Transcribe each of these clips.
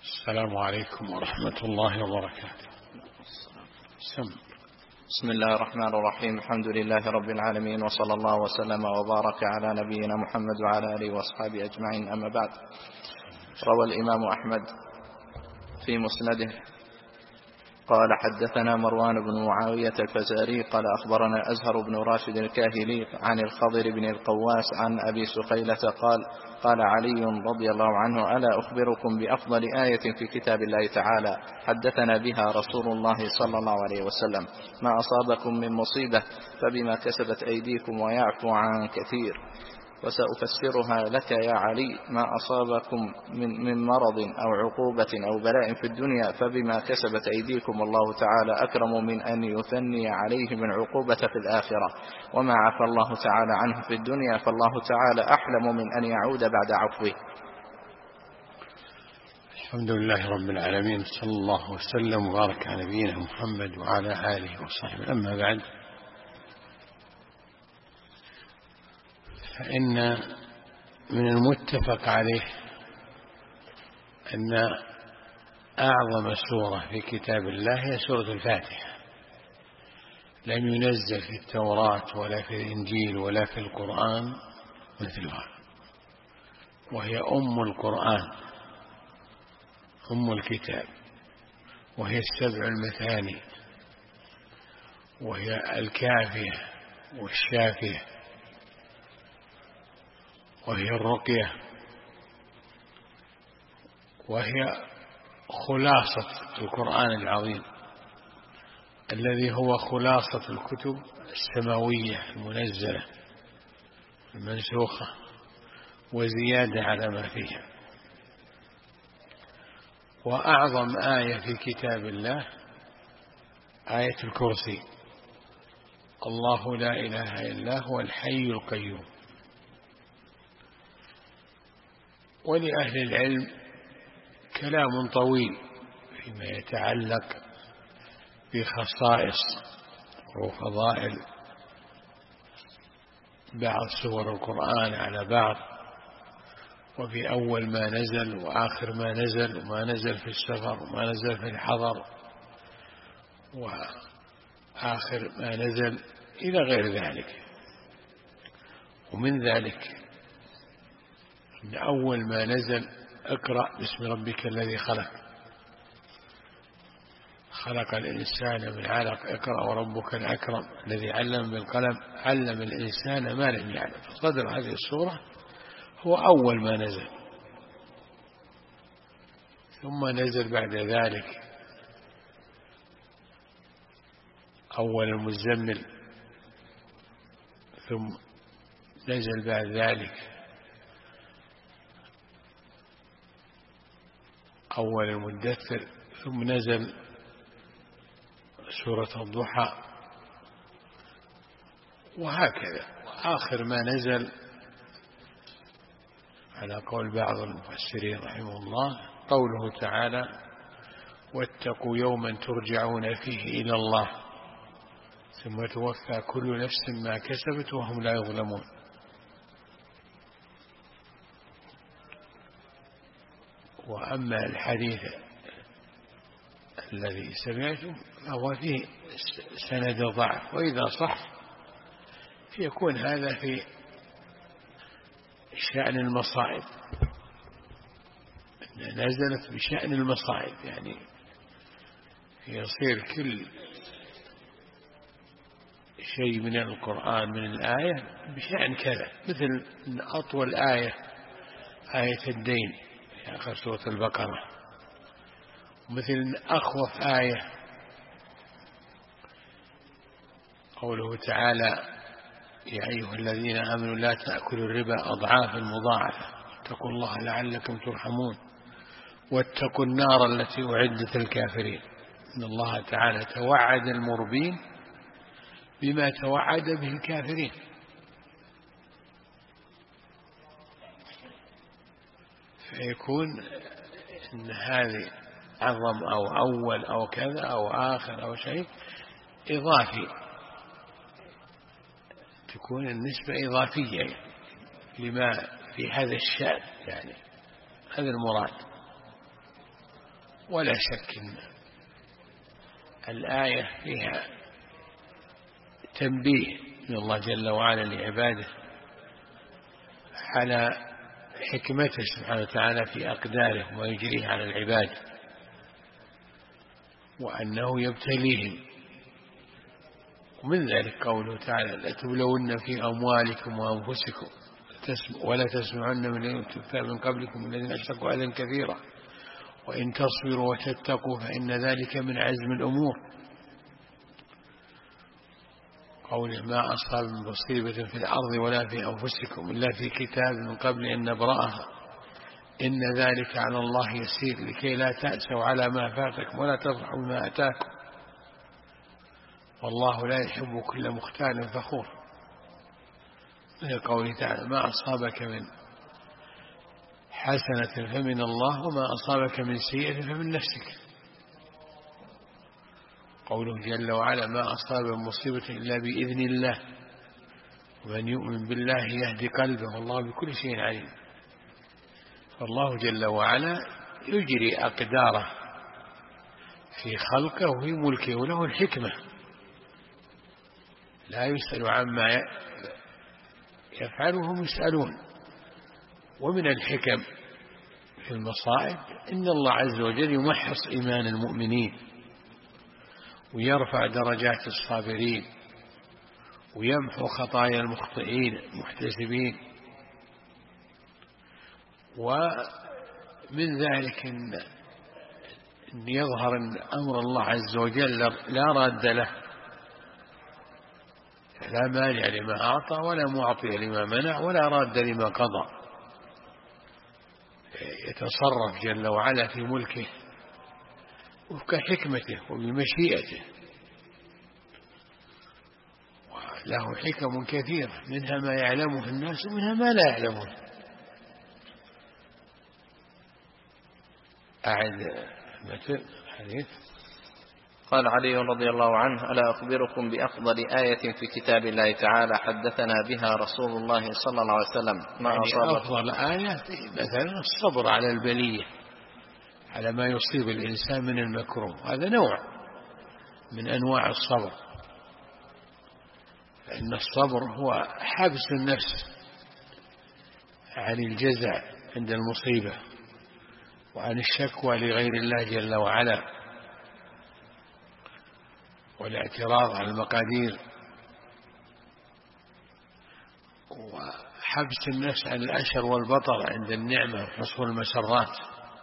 السلام عليكم ورحمة الله وبركاته. بسم الله الرحمن الرحيم. الحمد لله رب العالمين، وصلى الله وسلم وبارك على نبينا محمد وعلى آله وأصحابه أجمعين، أما بعد. روى الإمام أحمد في مسنده قال: حدثنا مروان بن معاوية الفزاري قال: أخبرنا أزهر بن راشد الكاهلي عن الخضر بن القواس عن أبي سخيلة قال علي رضي الله عنه: ألا أخبركم بأفضل آية في كتاب الله تعالى حدثنا بها رسول الله صلى الله عليه وسلم: ما أصابكم من مصيبة فبما كسبت أيديكم ويعفو عن كثير. وسأفسرها لك يا علي: ما أصابكم من مرض أو عقوبة أو بلاء في الدنيا فبما كسبت أيديكم، الله تعالى أكرم من أن يثني عليه من عقوبة في الآخرة، وما عفى الله تعالى عنه في الدنيا فالله تعالى أحلم من أن يعود بعد عفوه. الحمد لله رب العالمين، صلى الله وسلم وبارك على نبينا محمد وعلى آله وصحبه، أما بعد، فإن من المتفق عليه أن أعظم سورة في كتاب الله هي سورة الفاتحة. لم ينزل في التوراة ولا في الإنجيل ولا في القرآن مثلها، وهي أم القرآن، أم الكتاب، وهي السبع المثاني، وهي الكافية والشافية، وهي الرقية، وهي خلاصة القرآن العظيم الذي هو خلاصة الكتب السماوية المنزلة المنسوخة وزيادة على ما فيها. وأعظم آية في كتاب الله آية الكرسي: الله لا إله إلا هو الحي القيوم. ولأهل العلم كلام طويل فيما يتعلق بخصائص وفضائل بعض سور القرآن على بعض، وفي أول ما نزل وآخر ما نزل، وما نزل في السفر وما نزل في الحضر وآخر ما نزل إلى غير ذلك. ومن ذلك أن أول ما نزل: اقرأ باسم ربك الذي خلق، خلق الإنسان من علق، اقرأ وربك الأكرم الذي علم بالقلم علم الإنسان ما لم يعلم. فصدر هذه السورة هو أول ما نزل. ثم نزل بعد ذلك أول المزمل، ثم نزل بعد ذلك أول المدثر، ثم نزل سورة الضحى، وهكذا. وآخر ما نزل على قول بعض المفسرين رحمه الله قوله تعالى: واتقوا يوما ترجعون فيه إلى الله ثم توفى كل نفس ما كسبت وهم لا يظلمون. وأما الحديث الذي سمعتم فهو فيه سند ضعف، وإذا صح يكون هذا في شأن المصائب، نزلت بشأن المصائب، يعني يصير كل شيء من القرآن من الآية بشأن كذا. مثل أطول آية آية الدين في آخر سورة البقرة، مثل أخوف آية قوله تعالى: يا أيها الذين آمنوا لا تأكلوا الربا أضعافا مضاعفة اتقوا الله لعلكم ترحمون واتقوا النار التي أعدت الكافرين. إن الله تعالى توعد المربين بما توعد به الكافرين. فيكون إن هذه أعظم أو أول أو كذا أو آخر أو شيء إضافي، تكون النسبة إضافية لما في هذا الشأن، يعني هذا المراد. ولا شك أن الآية فيها تنبيه من الله جل وعلا لعباده على حكمته سبحانه وتعالى في أقداره ويجريه على العباد، وأنه يبتليهم. ومن ذلك قوله تعالى: لتبلون في أموالكم وأنفسكم ولا تسمعن من الكفار من قبلكم الذين أشركوا أذى كثيرا وإن تصبروا وتتقوا فإن ذلك من عزم الأمور. قوله: ما أصاب من مصيبة في الأرض ولا في أنفسكم إلا في كتاب من قبل أن نبرأها إن ذلك على الله يسير لكي لا تأسوا على ما فاتكم ولا تفرحوا بما أتاكم والله لا يحب كل مختال فخور. من قوله تعالى: ما أصابك من حسنة فمن الله وما أصابك من سيئة فمن نفسك. قوله جل وعلا: ما أصاب من مصيبة إلا بإذن الله ومن يؤمن بالله يهدي قلبه والله بكل شيء عليم. فالله جل وعلا يجري أقداره في خلقه وفي ملكه وله الحكمة، لا يسأل عما يفعلهم يسألون. ومن الحكم في المصائب إن الله عز وجل يمحص إيمان المؤمنين ويرفع درجات الصابرين ويمحو خطايا المخطئين المحتسبين. ومن ذلك أن يظهر أن أمر الله عز وجل لا راد له، لا مانع لما أعطى ولا معطي لما منع ولا راد لما قضى. يتصرف جل وعلا في ملكه وفق حكمته وبمشيئته، وله حكم كثيرة منها ما يعلمه الناس ومنها ما لا يعلمون. أعد مثل حديث. قال علي رضي الله عنه: ألا أخبركم بأفضل آية في كتاب الله تعالى حدثنا بها رسول الله صلى الله عليه وسلم ما أصاب. أفضل آية مثلا الصبر على البلية، على ما يصيب الإنسان من المكروه، هذا نوع من أنواع الصبر، فإن الصبر هو حبس النفس عن الجزع عند المصيبة وعن الشكوى لغير الله جل وعلا والاعتراض على المقادير، وحبس النفس عن الأشر والبطر عند النعمة وحصول المسرات.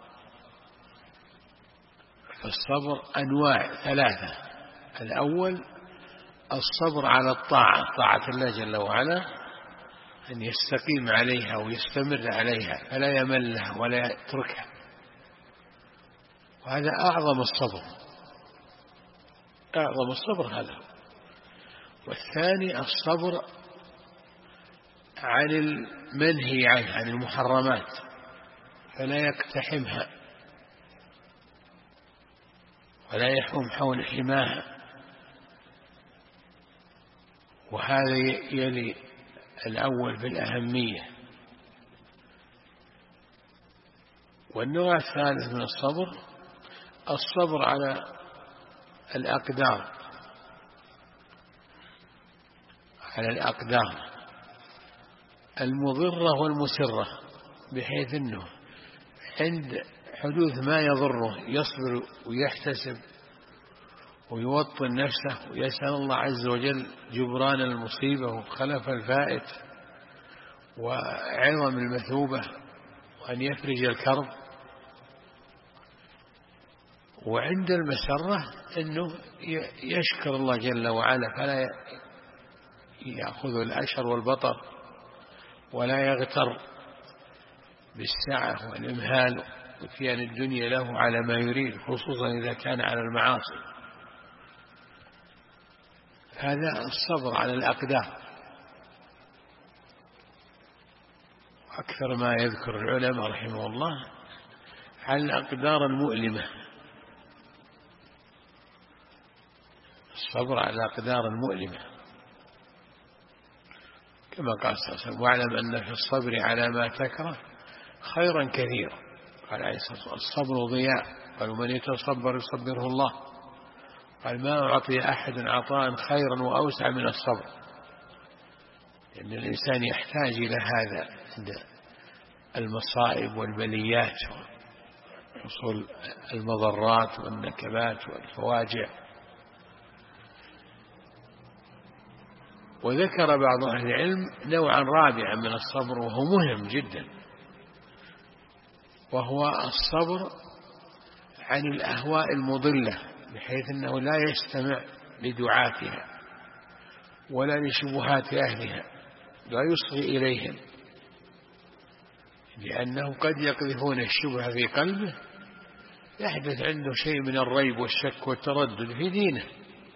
فالصبر أنواع ثلاثة: الأول الصبر على الطاعة، طاعة الله جل وعلا، أن يستقيم عليها ويستمر عليها فلا يملها ولا يتركها، وهذا أعظم الصبر، أعظم الصبر هذا. والثاني الصبر عن المنهي عنه، عن المحرمات، فلا يقتحمها ولا يحوم حول حماها، وهذا يلي الأول بالأهمية. والنوع الثالث من الصبر الصبر على الأقدار، على الأقدار المضرة والمسرة، بحيث أنه عند حدوث ما يضره يصبر ويحتسب ويوطن نفسه ويسأل الله عز وجل جبران المصيبة وخلف الفائت وعظم المثوبة وأن يفرج الكرب. وعند المسرة أنه يشكر الله جل وعلا فلا يأخذ الأشر والبطر ولا يغتر بالسعة والإمهال وكيان الدنيا له على ما يريد، خصوصا إذا كان على المعاصي. هذا الصبر على الأقدار. أكثر ما يذكر العلماء رحمه الله على الأقدار المؤلمة، الصبر على الأقدار المؤلمة، كما قال صلى الله عليه وسلم: واعلم أن في الصبر على ما تكره خيرا كثيرا. قال عليه الصلاة والسلام: الصبر ضياء قالوا من يتصبر يصبره الله. قال ما أعطي أحد عطاء خيرا وأوسع من الصبر، لأن يعني الإنسان يحتاج إلى هذا عند المصائب والبليات وحصول المضرات والنكبات والفواجع. وذكر بعض أهل العلم نوعا رابعا من الصبر وهو مهم جدا، وهو الصبر عن الأهواء المضلة، بحيث أنه لا يستمع لدعاتها ولا لشبهات أهلها، لا يصغي إليهم، لأنه قد يقذفون الشبهة في قلبه يحدث عنده شيء من الريب والشك والتردد في دينه،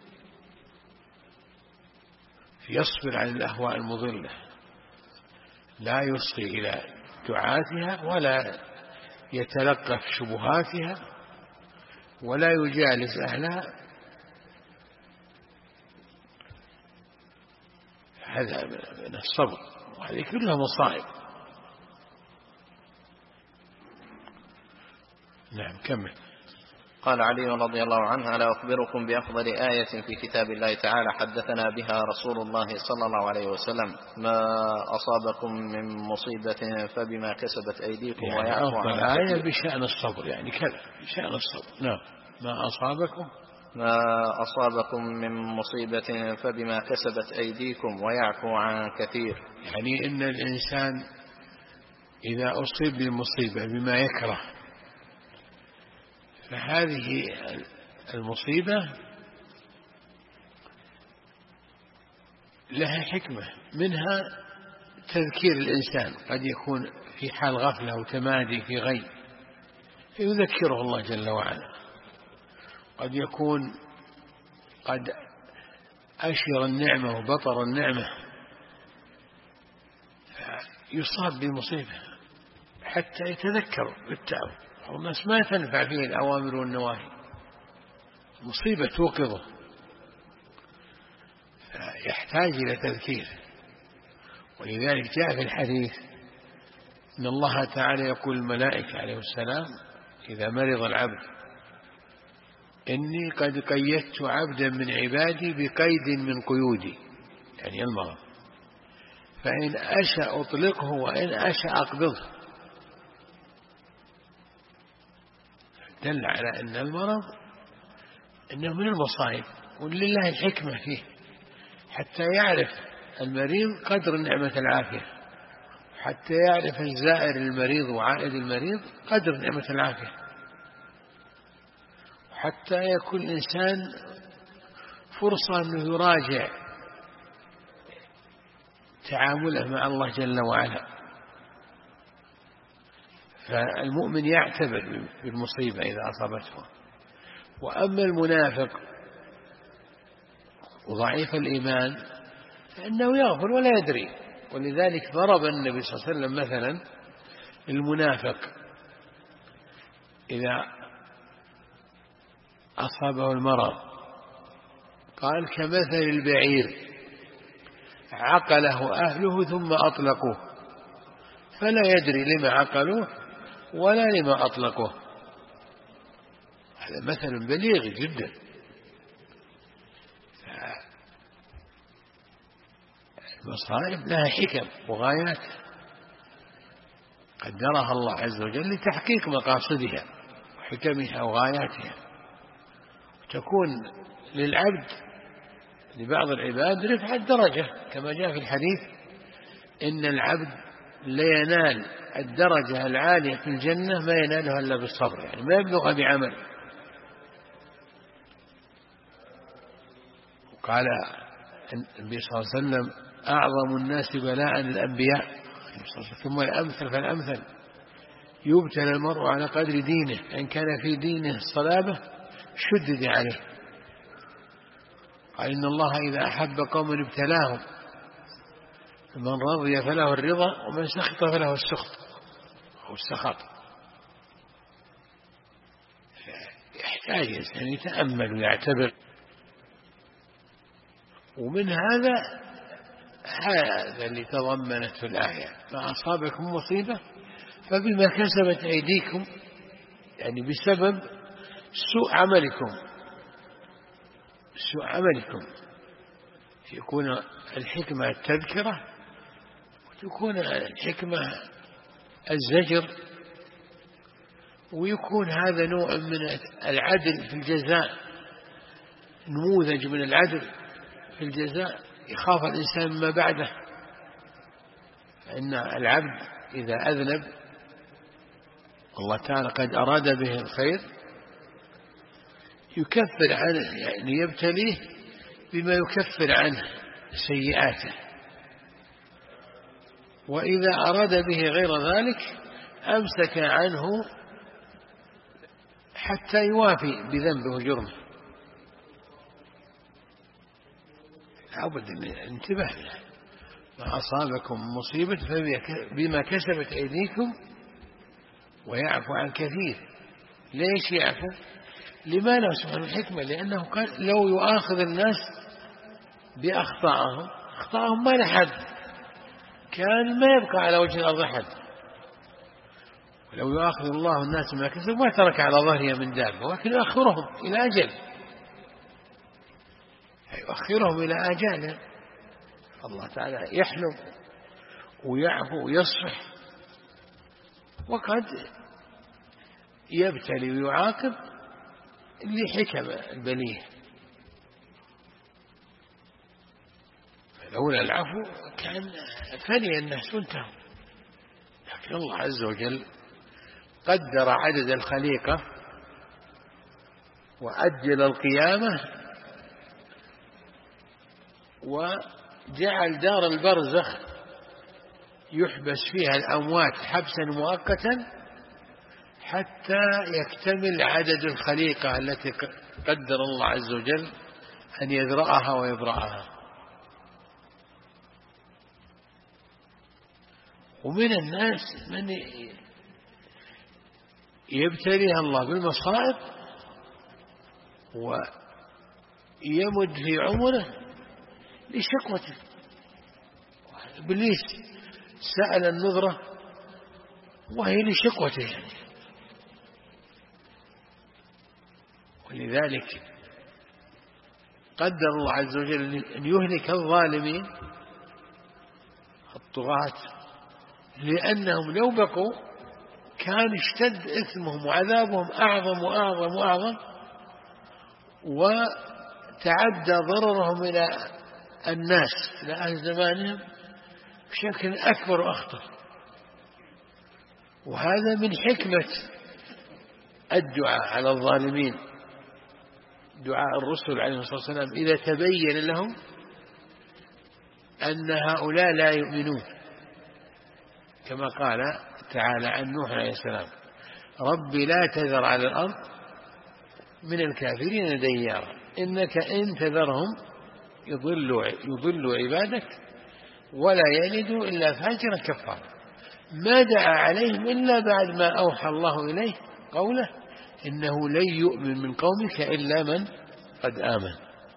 يصبر عن الأهواء المضلة، لا يصغي إلى دعاتها ولا يتلقف شبهاتها ولا يجالس أهلها. هذا من الصبر، وهذه كلها مصائب. نعم كمل. قال علي رضي الله عنه: ألا أخبركم بأفضل آية في كتاب الله تعالى حدثنا بها رسول الله صلى الله عليه وسلم: ما أصابكم من مصيبة فبما كسبت أيديكم يعني ويعفو عن أفضل آية بشأن الصبر، يعني كذا بشأن الصبر. نعم. ما أصابكم من مصيبة فبما كسبت أيديكم ويعفو عن كثير. يعني إن الإنسان إذا أصيب بمصيبة بما يكره، فهذه المصيبة لها حكمة، منها تذكير الإنسان، قد يكون في حال غفلة وتمادي في غي فيذكره الله جل وعلا، قد يكون قد أشر النعمة وبطر النعمة يصاب بمصيبة حتى يتذكر بالتعب. والناس ما تنفع فيه الأوامر والنواهي، مصيبة توقظه، يحتاج إلى تذكير. ولذلك جاء في الحديث إن الله تعالى يقول الملائكة عليه السلام إذا مرض العبد: إني قد قيدت عبدا من عبادي بقيد من قيودي، يعني المرض، فإن أشأ أطلقه وإن أشأ أقبضه. دل على أن المرض إنه من المصائب، ولله الحكمة فيه حتى يعرف المريض قدر نعمة العافية، حتى يعرف الزائر المريض وعائد المريض قدر نعمة العافية، حتى يكون الإنسان فرصة أنه يراجع تعامله مع الله جل وعلا. فالمؤمن يعتبر بالمصيبة إذا أصابته. وأما المنافق وضعيف الإيمان فإنه يغفر ولا يدري. ولذلك ضرب النبي صلى الله عليه وسلم مثلا المنافق إذا أصابه المرض قال: كمثل البعير عقله أهله ثم أطلقوه فلا يدري لما عقلوه ولا لما أطلقوه. هذا مثل بليغ جدا. المصائب لها حكم وغايات قدرها الله عز وجل لتحقيق مقاصدها وحكمها وغاياتها، وتكون للعبد لبعض العباد رفع الدرجة، كما جاء في الحديث: إن العبد لينال الدرجة العالية في الجنة ما ينالها إلا بالصبر، يعني ما يبلغ بعمل. وقال النبي صلى الله عليه وسلم: أعظم الناس بلاء الأنبياء، ثم الأمثل فالأمثل، يبتلى المرء على قدر دينه، إن كان في دينه صلابة شدد عليه. قال: إن الله إذا أحب قوما ابتلاهم، من رضي فله الرضا ومن سخط فله السخط أو السخط. يحتاج الإنسان يتأمل ويعتبر. ومن هذا اللي تضمنته الآية: ما أصابكم مصيبة فبما كسبت أيديكم، يعني بسبب سوء عملكم يكون الحكمة التذكرة، وتكون الحكمة الزجر، ويكون هذا نوع من العدل في الجزاء، نموذج من العدل في الجزاء يخاف الإنسان ما بعده. فإن العبد إذا أذنب الله تعالى قد أراد به الخير يكفر عنه، يعني يبتليه بما يكفر عنه سيئاته، وإذا أراد به غير ذلك أمسك عنه حتى يوافي بذنبه وجرمه. لابد من الانتباه له. ما أصابكم مصيبة فبما كسبت أيديكم ويعفو عن كثير. ليش يعفو؟ لما له سبحانه الحكمة، لأنه كان لو يؤاخذ الناس بأخطائهم ما لحد، كان ما يبقى على وجه الأرض أحد. ولو يؤاخذ الله الناس ما كسبوا ما ترك على ظهرها من دابة، ولكن يؤخرهم إلى أجل، يؤخرهم إلى أجل. الله تعالى يحلم ويعفو ويصفح، وقد يبتلي ويعاقب لحكم البليه. فلولا العفو كان فني الناس وانتهوا، لكن الله عز وجل قدر عدد الخليقة وأجل القيامة وجعل دار البرزخ يحبس فيها الأموات حبسا مؤقتا حتى يكتمل عدد الخليقة التي قدر الله عز وجل أن يذرأها ويبرأها. ومن الناس من يبتليها الله بالمصائب ويمد في عمره لشقوته. إبليس سأل النذرة وهي لشقوته، ولذلك قدر الله عز وجل أن يهلك الظالمين الطغاة، لأنهم لو بقوا كان اشتد إثمهم وعذابهم أعظم وأعظم وأعظم، وتعدى ضررهم إلى الناس إلى أهل زمانهم بشكل أكبر وأخطر. وهذا من حكمة الدعاء على الظالمين، دعاء الرسل عليه الصلاة والسلام إذا تبين لهم أن هؤلاء لا يؤمنون، كما قال تعالى عن نوح عليه السلام: ربي لا تذر على الأرض من الكافرين ديارا إنك إن تذرهم يضلوا عبادك ولا يلدوا إلا فاجرا كفارا. ما دعا عليهم إلا بعد ما أوحى الله إليه قوله: إنه لن يؤمن من قومك إلا من قد آمن.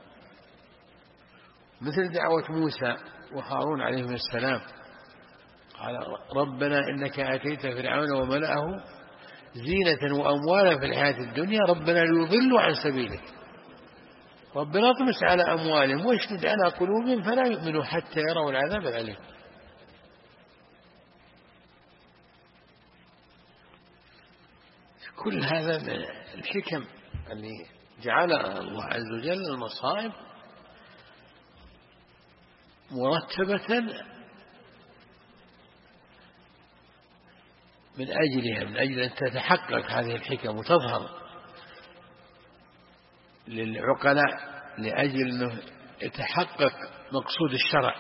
مثل دعوة موسى وهارون عليهم السلام، قال: ربنا إنك آتيت فرعون وملأه زينة وأموالا في الحياة الدنيا ربنا ليضلوا عن سبيلك ربنا اطمس على أموالهم واشدد على قلوبهم فلا يؤمنوا حتى يروا العذاب الأليم. كل هذا من الحكم اللي جعل الله عز وجل المصائب مرتبة من أجل أن تتحقق هذه الحكم وتظهر للعقلاء، لأجل أنه يتحقق مقصود الشرع،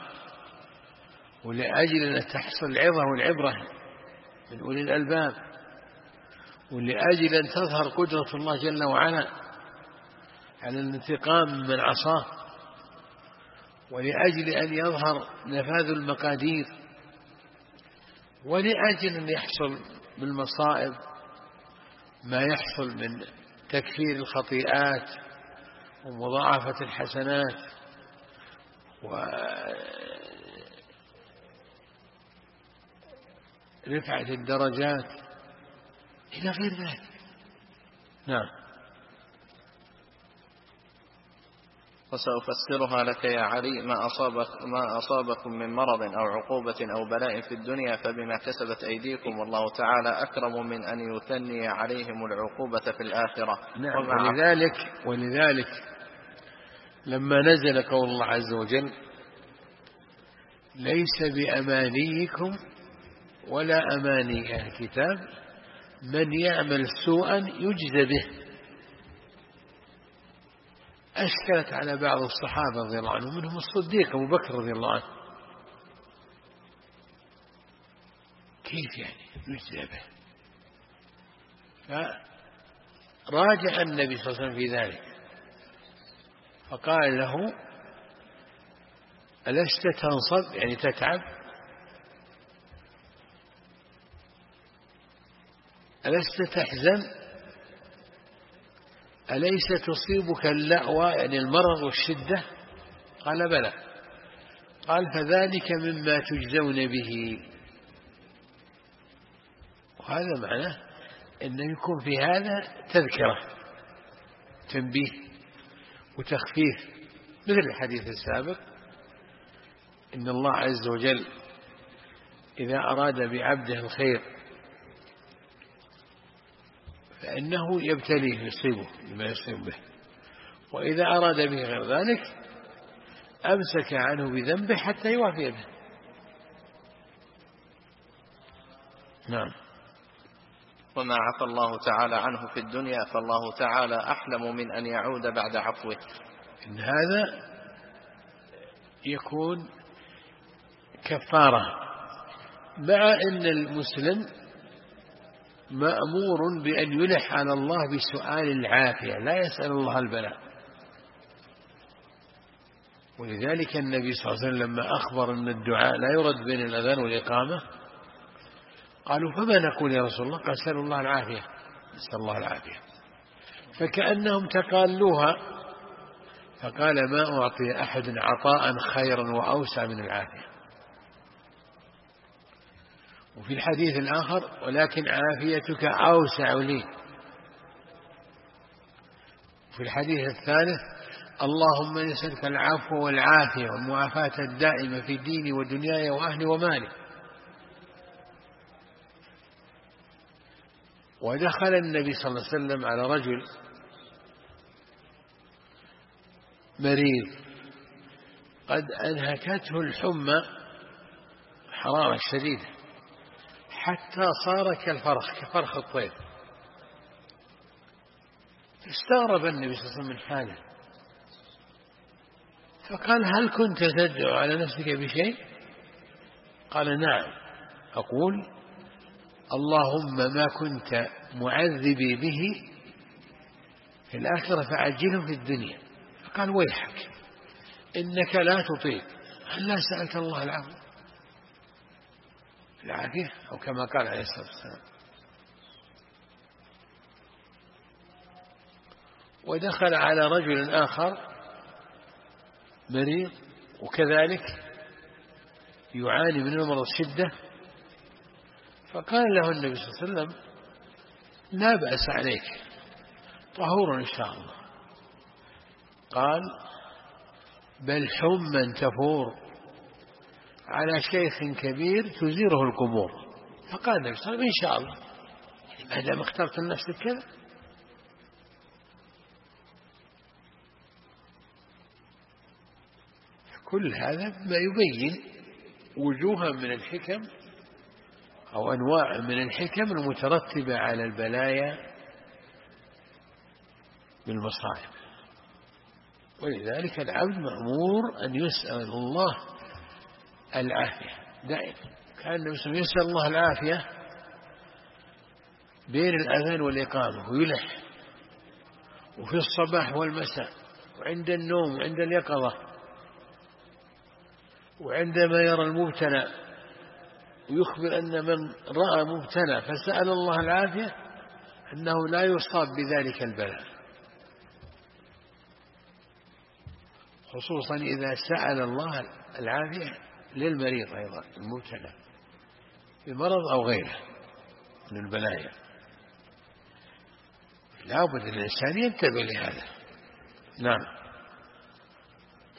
ولأجل أن تحصل العظة والعبرة من أولي الألباب، ولأجل أن تظهر قدرة الله جل وعلا على الانتقام من عصاه، ولأجل أن يظهر نفاذ المقادير، ولأجل أن يحصل بالمصائب ما يحصل من تكفير الخطيئات ومضاعفة الحسنات ورفعة الدرجات إلى غير ذلك. نعم. وسأفسرها لك يا علي: ما أصابكم من مرض أو عقوبة أو بلاء في الدنيا فبما كسبت أيديكم، والله تعالى أكرم من أن يثني عليهم العقوبة في الآخرة. نعم. ولذلك لما نزل قول الله عز وجل: ليس بأمانيكم ولا أماني أهل الكتاب من يعمل سوءا يجزى به، أشكلت على بعض الصحابة رضي الله عنهم، منهم الصديق أبو بكر رضي الله عنه. كيف يعني يجزى به؟ فراجع النبي صلى الله عليه وسلم في ذلك، فقال له: ألست تنصب يعني تتعب؟ ألست تحزن؟ أليس تصيبك اللأوى يعني المرض والشدة؟ قال: بلى. قال: فذلك مما تجزون به. وهذا معناه أنه يكون في هذا تذكرة، تنبيه وتخفيف، مثل الحديث السابق: إن الله عز وجل إذا أراد بعبده الخير فإنه يبتليه يصيبه بما يصيب به، وإذا أراد به غير ذلك أمسك عنه بذنبه حتى يوافي به. نعم. وما عفى الله تعالى عنه في الدنيا فالله تعالى أحلم من أن يعود بعد عفوه. إن هذا يكون كفارة، مع أن المسلم مأمور بأن يلح على الله بسؤال العافية، لا يسأل الله البلاء. ولذلك النبي صلى الله عليه وسلم لما أخبر أن الدعاء لا يرد بين الأذان والإقامة قالوا: فما نقول يا رسول الله؟ قال: سأل الله العافية، نسأل الله العافية. فكأنهم تقالوها، فقال: ما أعطي أحد عطاء خيرا وأوسع من العافية. وفي الحديث الآخر: ولكن عافيتك أوسع لي. وفي الحديث الثالث: اللهم نسألك العفو والعافية والمعافاة الدائمة في ديني ودنياي وأهلي ومالي. ودخل النبي صلى الله عليه وسلم على رجل مريض قد أنهكته الحمى، حرارة شديدة، حتى صار كفرخ الطير. استغرب النبي صلى الله عليه وسلم من حاله، فقال: هل كنت تدعو على نفسك بشيء؟ قال: نعم، أقول: اللهم ما كنت معذبي به في الآخرة فعجله في الدنيا. فقال: ويحك، إنك لا تطيق، هل لا سألت الله العافية؟ أو كما قال عليه الصلاة والسلام. ودخل على رجل آخر مريض وكذلك يعاني من المرض الشدة، فقال له النبي صلى الله عليه وسلم: لا بأس عليك، طهور إن شاء الله. قال: بل حما تفور على شيخ كبير تزيره القبور. فقال النبي صلى الله عليه وسلم: إن شاء الله، ما دام اخترت لنفسك كذا. كل هذا ما يبين وجوها من الحكم أو أنواع من الحكم المترتبة على البلايا بالمصائب. ولذلك العبد مأمور أن يسأل الله العافية دائما. كان النبي صلى الله عليه وسلم يسأل الله العافية بين الأذان والإقامة، ويلح، وفي الصباح والمساء، وعند النوم وعند اليقظة، وعندما يرى المبتلى، ويخبر أن من رأى مبتلى فسأل الله العافية أنه لا يصاب بذلك البلاء، خصوصا إذا سأل الله العافية للمريض أيضا المبتلى بمرض أو غيره من البلايا. لا بد الإنسان ينتبه لهذا. نعم.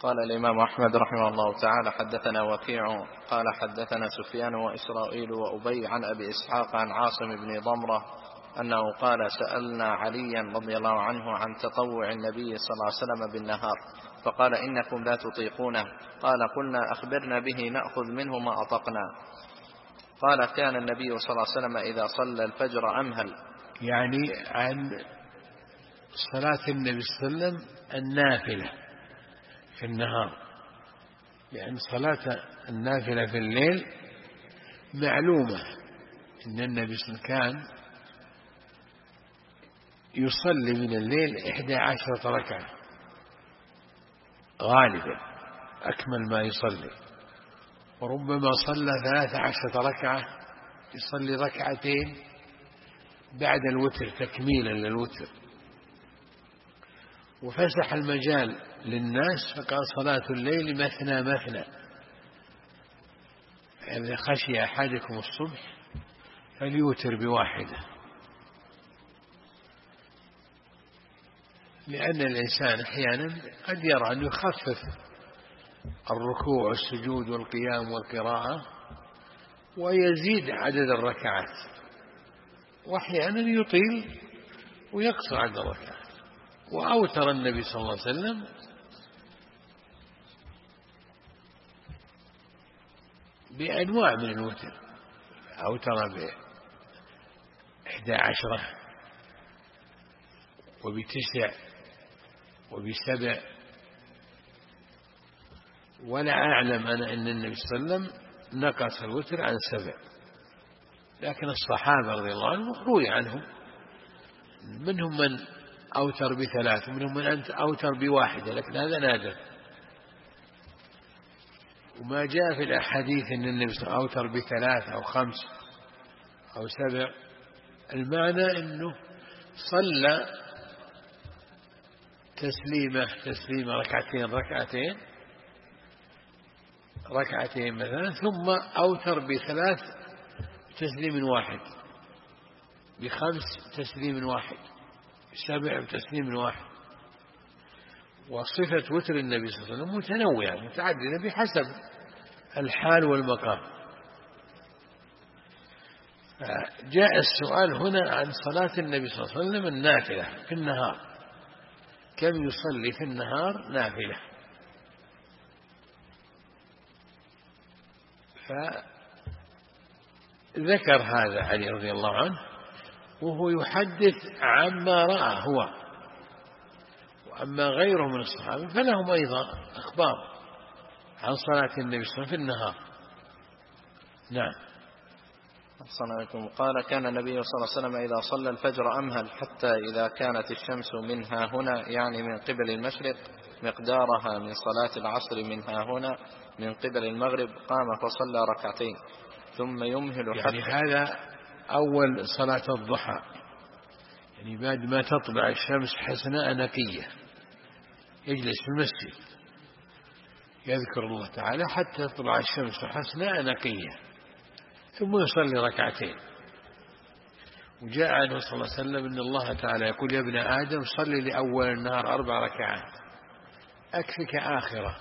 قال الإمام أحمد رحمه الله تعالى: حدثنا وكيع قال حدثنا سفيان وإسرائيل وأبي عن أبي إسحاق عن عاصم بن ضمرة أنه قال: سألنا عليا رضي الله عنه عن تطوع النبي صلى الله عليه وسلم بالنهار، فقال: إنكم لا تطيقونه. قال: قلنا: أخبرنا به نأخذ منه ما أطقنا. قال: كان النبي صلى الله عليه وسلم إذا صلى الفجر أمهل. يعني عن صلاة النبي صلى الله عليه وسلم النافلة في النهار، لأن صلاة النافلة في الليل معلومة، إن النبي صلى الله عليه وسلم كان يصلي من الليل 11 ركعة غالبا، أكمل ما يصلي، وربما صلى 13 ركعة، يصلي ركعتين بعد الوتر تكميلا للوتر، وفسح المجال للناس فقال: صلاة الليل مثنى مثنى، إذا خشي أحدكم الصبح فليوتر بواحدة، لأن الإنسان أحيانا قد يرى أن يخفف الركوع والسجود والقيام والقراءة ويزيد عدد الركعات، وأحيانا يطيل ويقصر عدد الركعات. وأوتر النبي صلى الله عليه وسلم بأنواع من الوتر، أوتر ب11 وب9 وب7، ولا أعلم أنا أن النبي صلى الله عليه وسلم نقص الوتر عن 7، لكن الصحابة رضي الله عنهم روي عنهم منهم من أوتر ب3 ومنهم من أوتر ب1، لكن هذا نادر. وما جاء في الأحاديث أن النبي صلى الله عليه وسلم أوتر ب3 أو 5 أو 7، المعنى أنه صلى تسليمة ركعتين مثلا، ثم أوتر ب3 تسليم واحد، ب5 تسليم واحد، ب7 تسليم واحد. وصفة وتر النبي صلى الله عليه وسلم متنوعة متعددة بحسب الحال والمقام. جاء السؤال هنا عن صلاة النبي صلى الله عليه وسلم النافلة في النهار، كم يصلي في النهار نافلة؟ فذكر هذا علي رضي الله عنه، وهو يحدث عما رأى هو، وأما غيره من الصحابة فلهم أيضا أخبار عن صلاة النبي صلى الله عليه وسلم في النهار. نعم. عليكم. قال: كان النبي صلى الله عليه وسلم إذا صلى الفجر أمهل حتى إذا كانت الشمس منها هنا، يعني من قبل المشرق، مقدارها من صلاة العصر منها هنا من قبل المغرب، قام فصلى ركعتين ثم يمهل يعني هذا أول صلاة الضحى، يعني بعد ما تطلع الشمس حسناء نقية يجلس في المسجد يذكر الله تعالى حتى تطلع الشمس حسناء نقية، ثم يصلي ركعتين. وجاء عنه صلى الله عليه وسلم أن الله تعالى يقول: يا ابن آدم صلي لأول النهار 4 ركعات أكفك آخرة.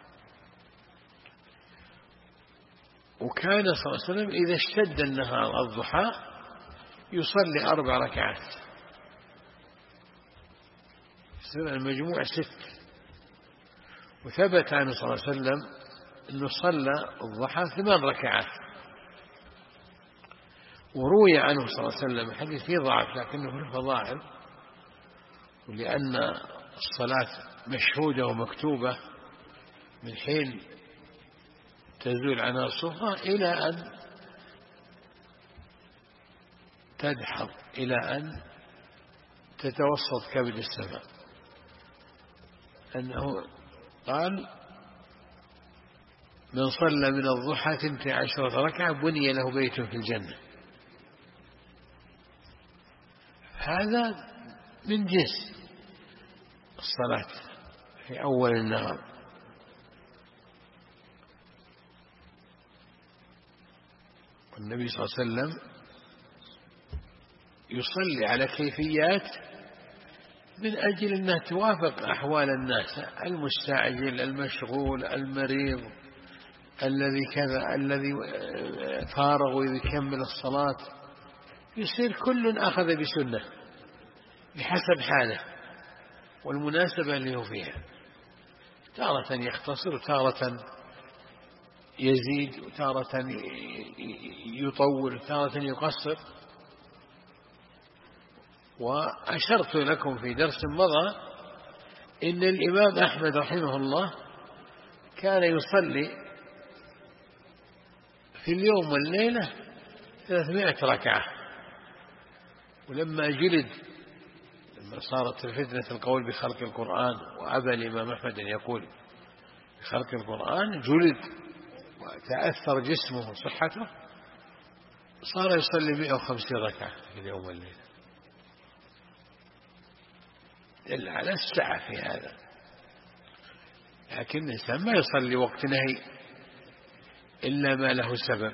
وكان صلى الله عليه وسلم إذا اشتد النهار الضحى يصلي 4 ركعات، المجموع 6. وثبت عنه صلى الله عليه وسلم أنه صلى الضحى 8 ركعات. وروي عنه صلى الله عليه وسلم حديث فيه ضعف لكنه في الفضائل، ولأن الصلاة مشهودة ومكتوبة من حين تزول عنها الصفحة إلى أن تدحض، إلى أن تتوسط كبد السماء، أنه قال: من صلى من الضحى 12 ركعة بني له بيت في الجنة. هذا من جنس الصلاة في أول النهار. والنبي صلى الله عليه وسلم يصلي على كيفيات من أجل أنها توافق أحوال الناس، المستعجل، المشغول، المريض، الذي كذا، الذي فارغ ويكمل الصلاة، يصير كل أخذ بسنة بحسب حاله والمناسبة اللي هو فيها، تارة يختصر وتارة يزيد وتارة يطول وتارة يقصر. وأشرت لكم في درس مضى إن الإمام أحمد رحمه الله كان يصلي في اليوم والليلة 300 ركعة، ولما جلد، لما صارت فتنة القول بخلق القرآن وأبى الإمام أحمد أن يقول بخلق القرآن، جلد وتأثر جسمه وصحته، صار يصلي 150 ركعة في اليوم والليلة. دل على السعة في هذا. لكن الإنسان ما يصلي وقت نهي إلا ما له سبب،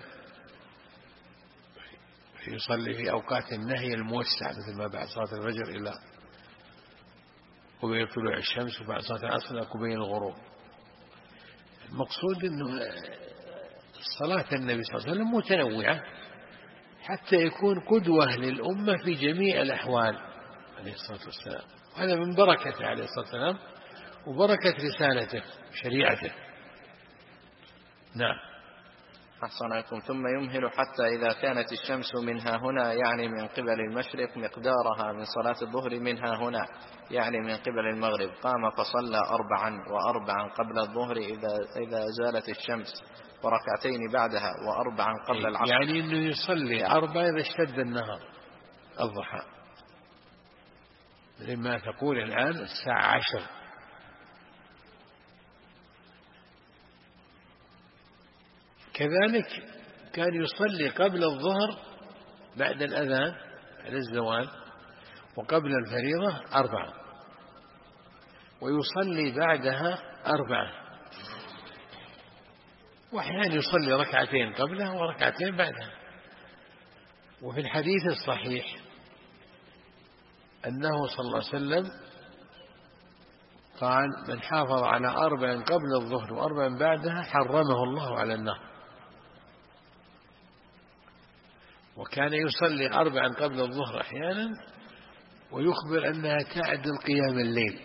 يصلي في أوقات النهي الموسع مثل ما بعد صلاة الفجر إلى قبيل طلوع الشمس، وبعد صلاة العصر إلى قبيل الغروب. المقصود أنه صلاة النبي صلى الله عليه وسلم متنوعة حتى يكون قدوة للأمة في جميع الأحوال عليه الصلاة والسلام، وهذا من بركته عليه الصلاة والسلام وبركة رسالته شريعته. نعم. أحسن عليكم. ثم يمهل حتى إذا كانت الشمس منها هنا يعني من قبل المشرق مقدارها من صلاة الظهر منها هنا يعني من قبل المغرب، قام فصلى 4 و4 قبل الظهر إذا زالت الشمس، وركعتين بعدها، و4 قبل العصر. يعني أنه يصلي 4 إذا اشتد النهار الضحى، لما تقول الآن الساعة 10. كذلك كان يصلي قبل الظهر بعد الأذان على الزوال، وقبل الفريضة 4، ويصلي بعدها 4، وأحيانا يصلي ركعتين قبلها وركعتين بعدها. وفي الحديث الصحيح أنه صلى الله عليه وسلم قال: من حافظ على 4 قبل الظهر و4 بعدها حرمه الله على النار. وكان يصلي 4 قبل الظهر أحيانا، ويخبر أنها تعدل قيام الليل.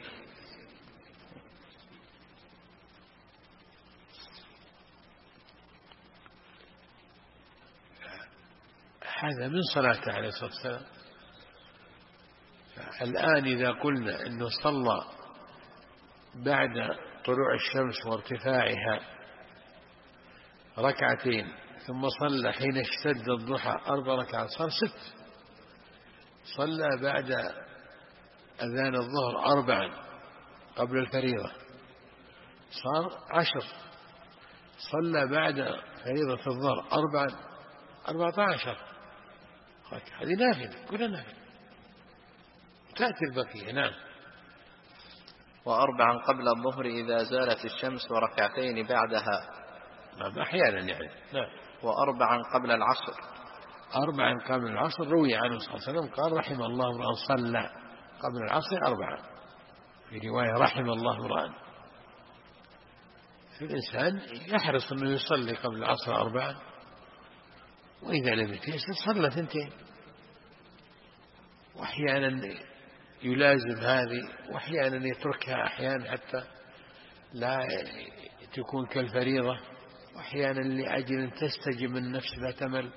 هذا من صلاته عليه الصلاة والسلام. الآن إذا قلنا أنه صلى بعد طلوع الشمس وارتفاعها ركعتين، ثم صلى حين اشتد الضحى 4 ركعات، صار 6. صلى بعد أذان الظهر 4 قبل الفريضة، صار 10. صلى بعد فريضة الظهر 14. هذه نافلة، كلها نافلة، تأتي البقية. نعم. و4 قبل الظهر إذا زالت الشمس، وركعتين بعدها. نعم، أحيانا يعني. نعم. و4 قبل العصر. 4 قبل العصر روي عنه صلى الله عليه وسلم قال: رحم الله امرأ صلى قبل العصر 4. في رواية: رحم الله امرأ. فالإنسان يحرص أنه يصلي قبل العصر 4، وإذا لم يتيسر صلى 2. وأحيانا يلازم هذه، وأحيانا يتركها أحيانا حتى لا تكون كالفريضة، وأحيانا لأجل أن تستجم النفس لا تمل.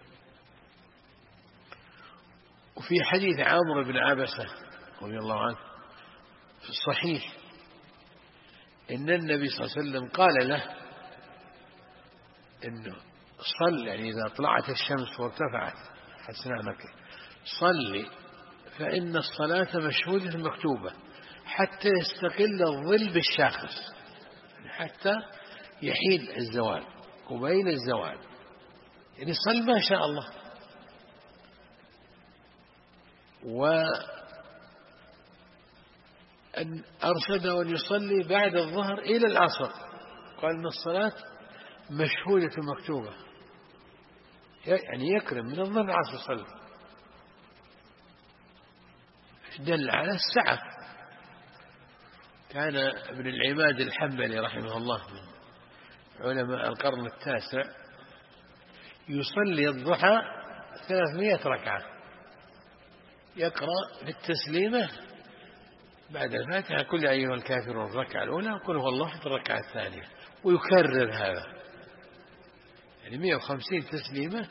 وفي حديث عمرو بن عبسة رضي الله عنه في الصحيح إن النبي صلى الله عليه وسلم قال له إنه صل، يعني إذا طلعت الشمس وارتفعت حسنانك صلي، فإن الصلاة مشهودة مكتوبة حتى يستقل الظل بالشاخص، حتى يحيل الزوال قبيل الزوال، يعني صل ما شاء الله. وأن أرشده أن يصلي بعد الظهر إلى العصر، قال إن الصلاة مشهودة مكتوبة، يعني يكرم من الظهر العصر صلى. دل على السعة كان ابن العماد الحنبلي رحمه الله من علماء القرن التاسع يصلي الضحى 300 ركعة، يقرأ في التسليمة بعد الفاتحة كل أيها الكافرون الركعة الأولى وقل هو الله في الركعة الثانية، ويكرر هذا، يعني 150 تسليمة،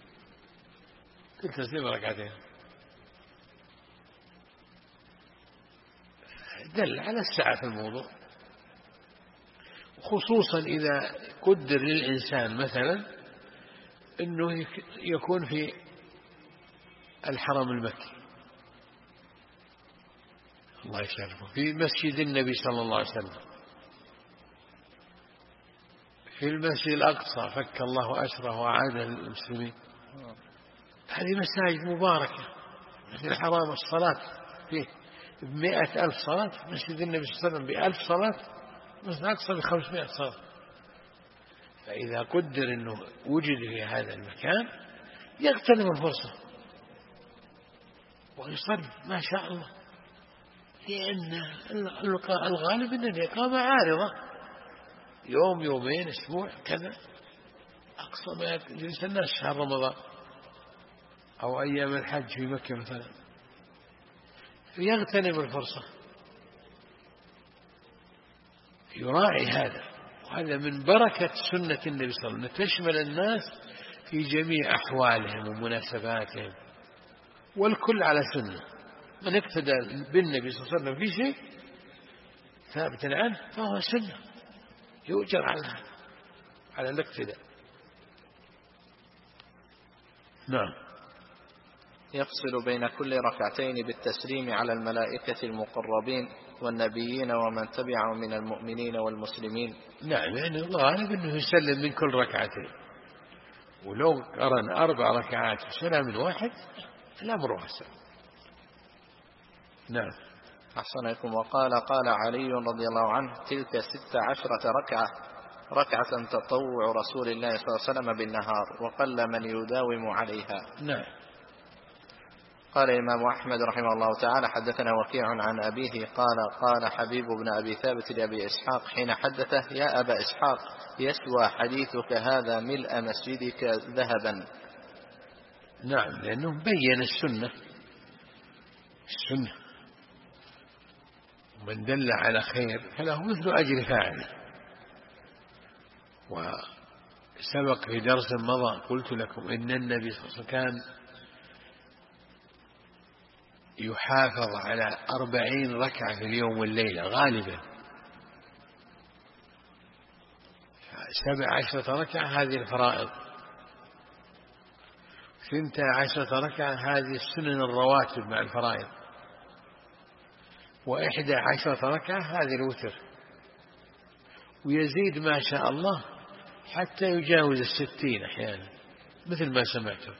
كل تسليمة ركعتين. دل على السعة في الموضوع، خصوصا إذا قدر للإنسان مثلا أنه يكون في الحرم المكي، الله يشرفه، في مسجد النبي صلى الله عليه وسلم، في المسجد الأقصى فك الله أسره وأعاده للمسلمين. هذه مساجد مباركة، مسجد الحرام الصلاة فيه ب100,000 صلاة، مسجد النبي صلى الله عليه وسلم ب1000 صلاة، مسجد الأقصى ب500 صلاة. فإذا قدر أنه وجد في هذا المكان يغتنم الفرصة ويصلي ما شاء الله، لأن الغالب أن الإقامة عارضة، يوم يومين أسبوع كذا، أقصى ما يجلس الناس شهر رمضان أو أيام الحج في مكة مثلا، يغتنم الفرصة، يراعي هذا. وهذا من بركة سنة النبي صلى الله عليه وسلم، تشمل الناس في جميع أحوالهم ومناسباتهم، والكل على سنة. من اقتدى بالنبي صلى الله عليه وسلم في شيء ثابت عنه فهو سنة، يؤجر على الاقتداء. نعم. يفصل بين كل ركعتين بالتسليم على الملائكة المقربين والنبيين ومن تبعهم من المؤمنين والمسلمين. نعم، يعني الغالب أنه يسلم من كل ركعتين، ولو قرن 4 ركعات وسلام واحد الأمر واسع. نعم. أحسنكم. وقال علي رضي الله عنه: تلك 16 ركعة، ركعة تطوع رسول الله صلى الله عليه وسلم بالنهار، وقل من يداوم عليها. نعم. قال الإمام أحمد رحمه الله تعالى: حدثنا وكيع عن أبيه قال حبيب بن أبي ثابت لأبي إسحاق حين حدثه: يا أبا إسحاق، يسوى حديثك هذا ملء مسجدك ذهبا. نعم، لأنه بين السنة، ومن دل على خير فله مثل أجر فاعله. وسبق في درس مضى قلت لكم إن النبي صلى الله عليه وسلم كان يحافظ على 40 ركعة في اليوم والليلة غالبا، 17 ركعة هذه الفرائض، 12 ركعة هذه السنن الرواتب مع الفرائض، 11 ركعة هذه الوتر، ويزيد ما شاء الله حتى يجاوز 60 أحيانا مثل ما سمعتم.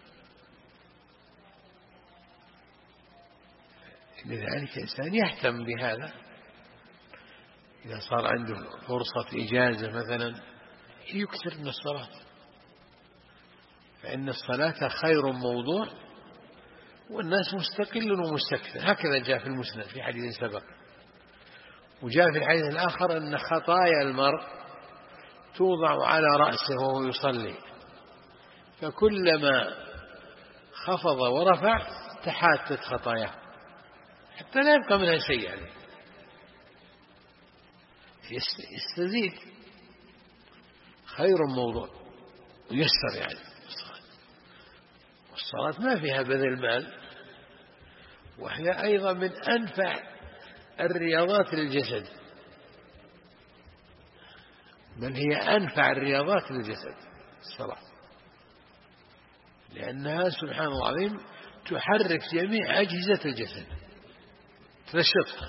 لذلك الإنسان يهتم بهذا، إذا صار عنده فرصة إجازة مثلا يكثر من الصلاة، فإن الصلاة خير موضوع والناس مستقل ومستكثر، هكذا جاء في المسند في حديث سبق. وجاء في الحديث الآخر أن خطايا المرء توضع على رأسه وهو يصلي، فكلما خفض ورفع تحاتت خطاياه حتى لا يبقى منها شيء، يعني يستزيد، خير موضوع ويسر يعني. والصلاة ما فيها بذل مال، وهي أيضا من أنفع الرياضات للجسد، بل هي أنفع الرياضات للجسد الصلاة، لأنها سبحان الله العظيم تحرك جميع أجهزة الجسد، تنشطها.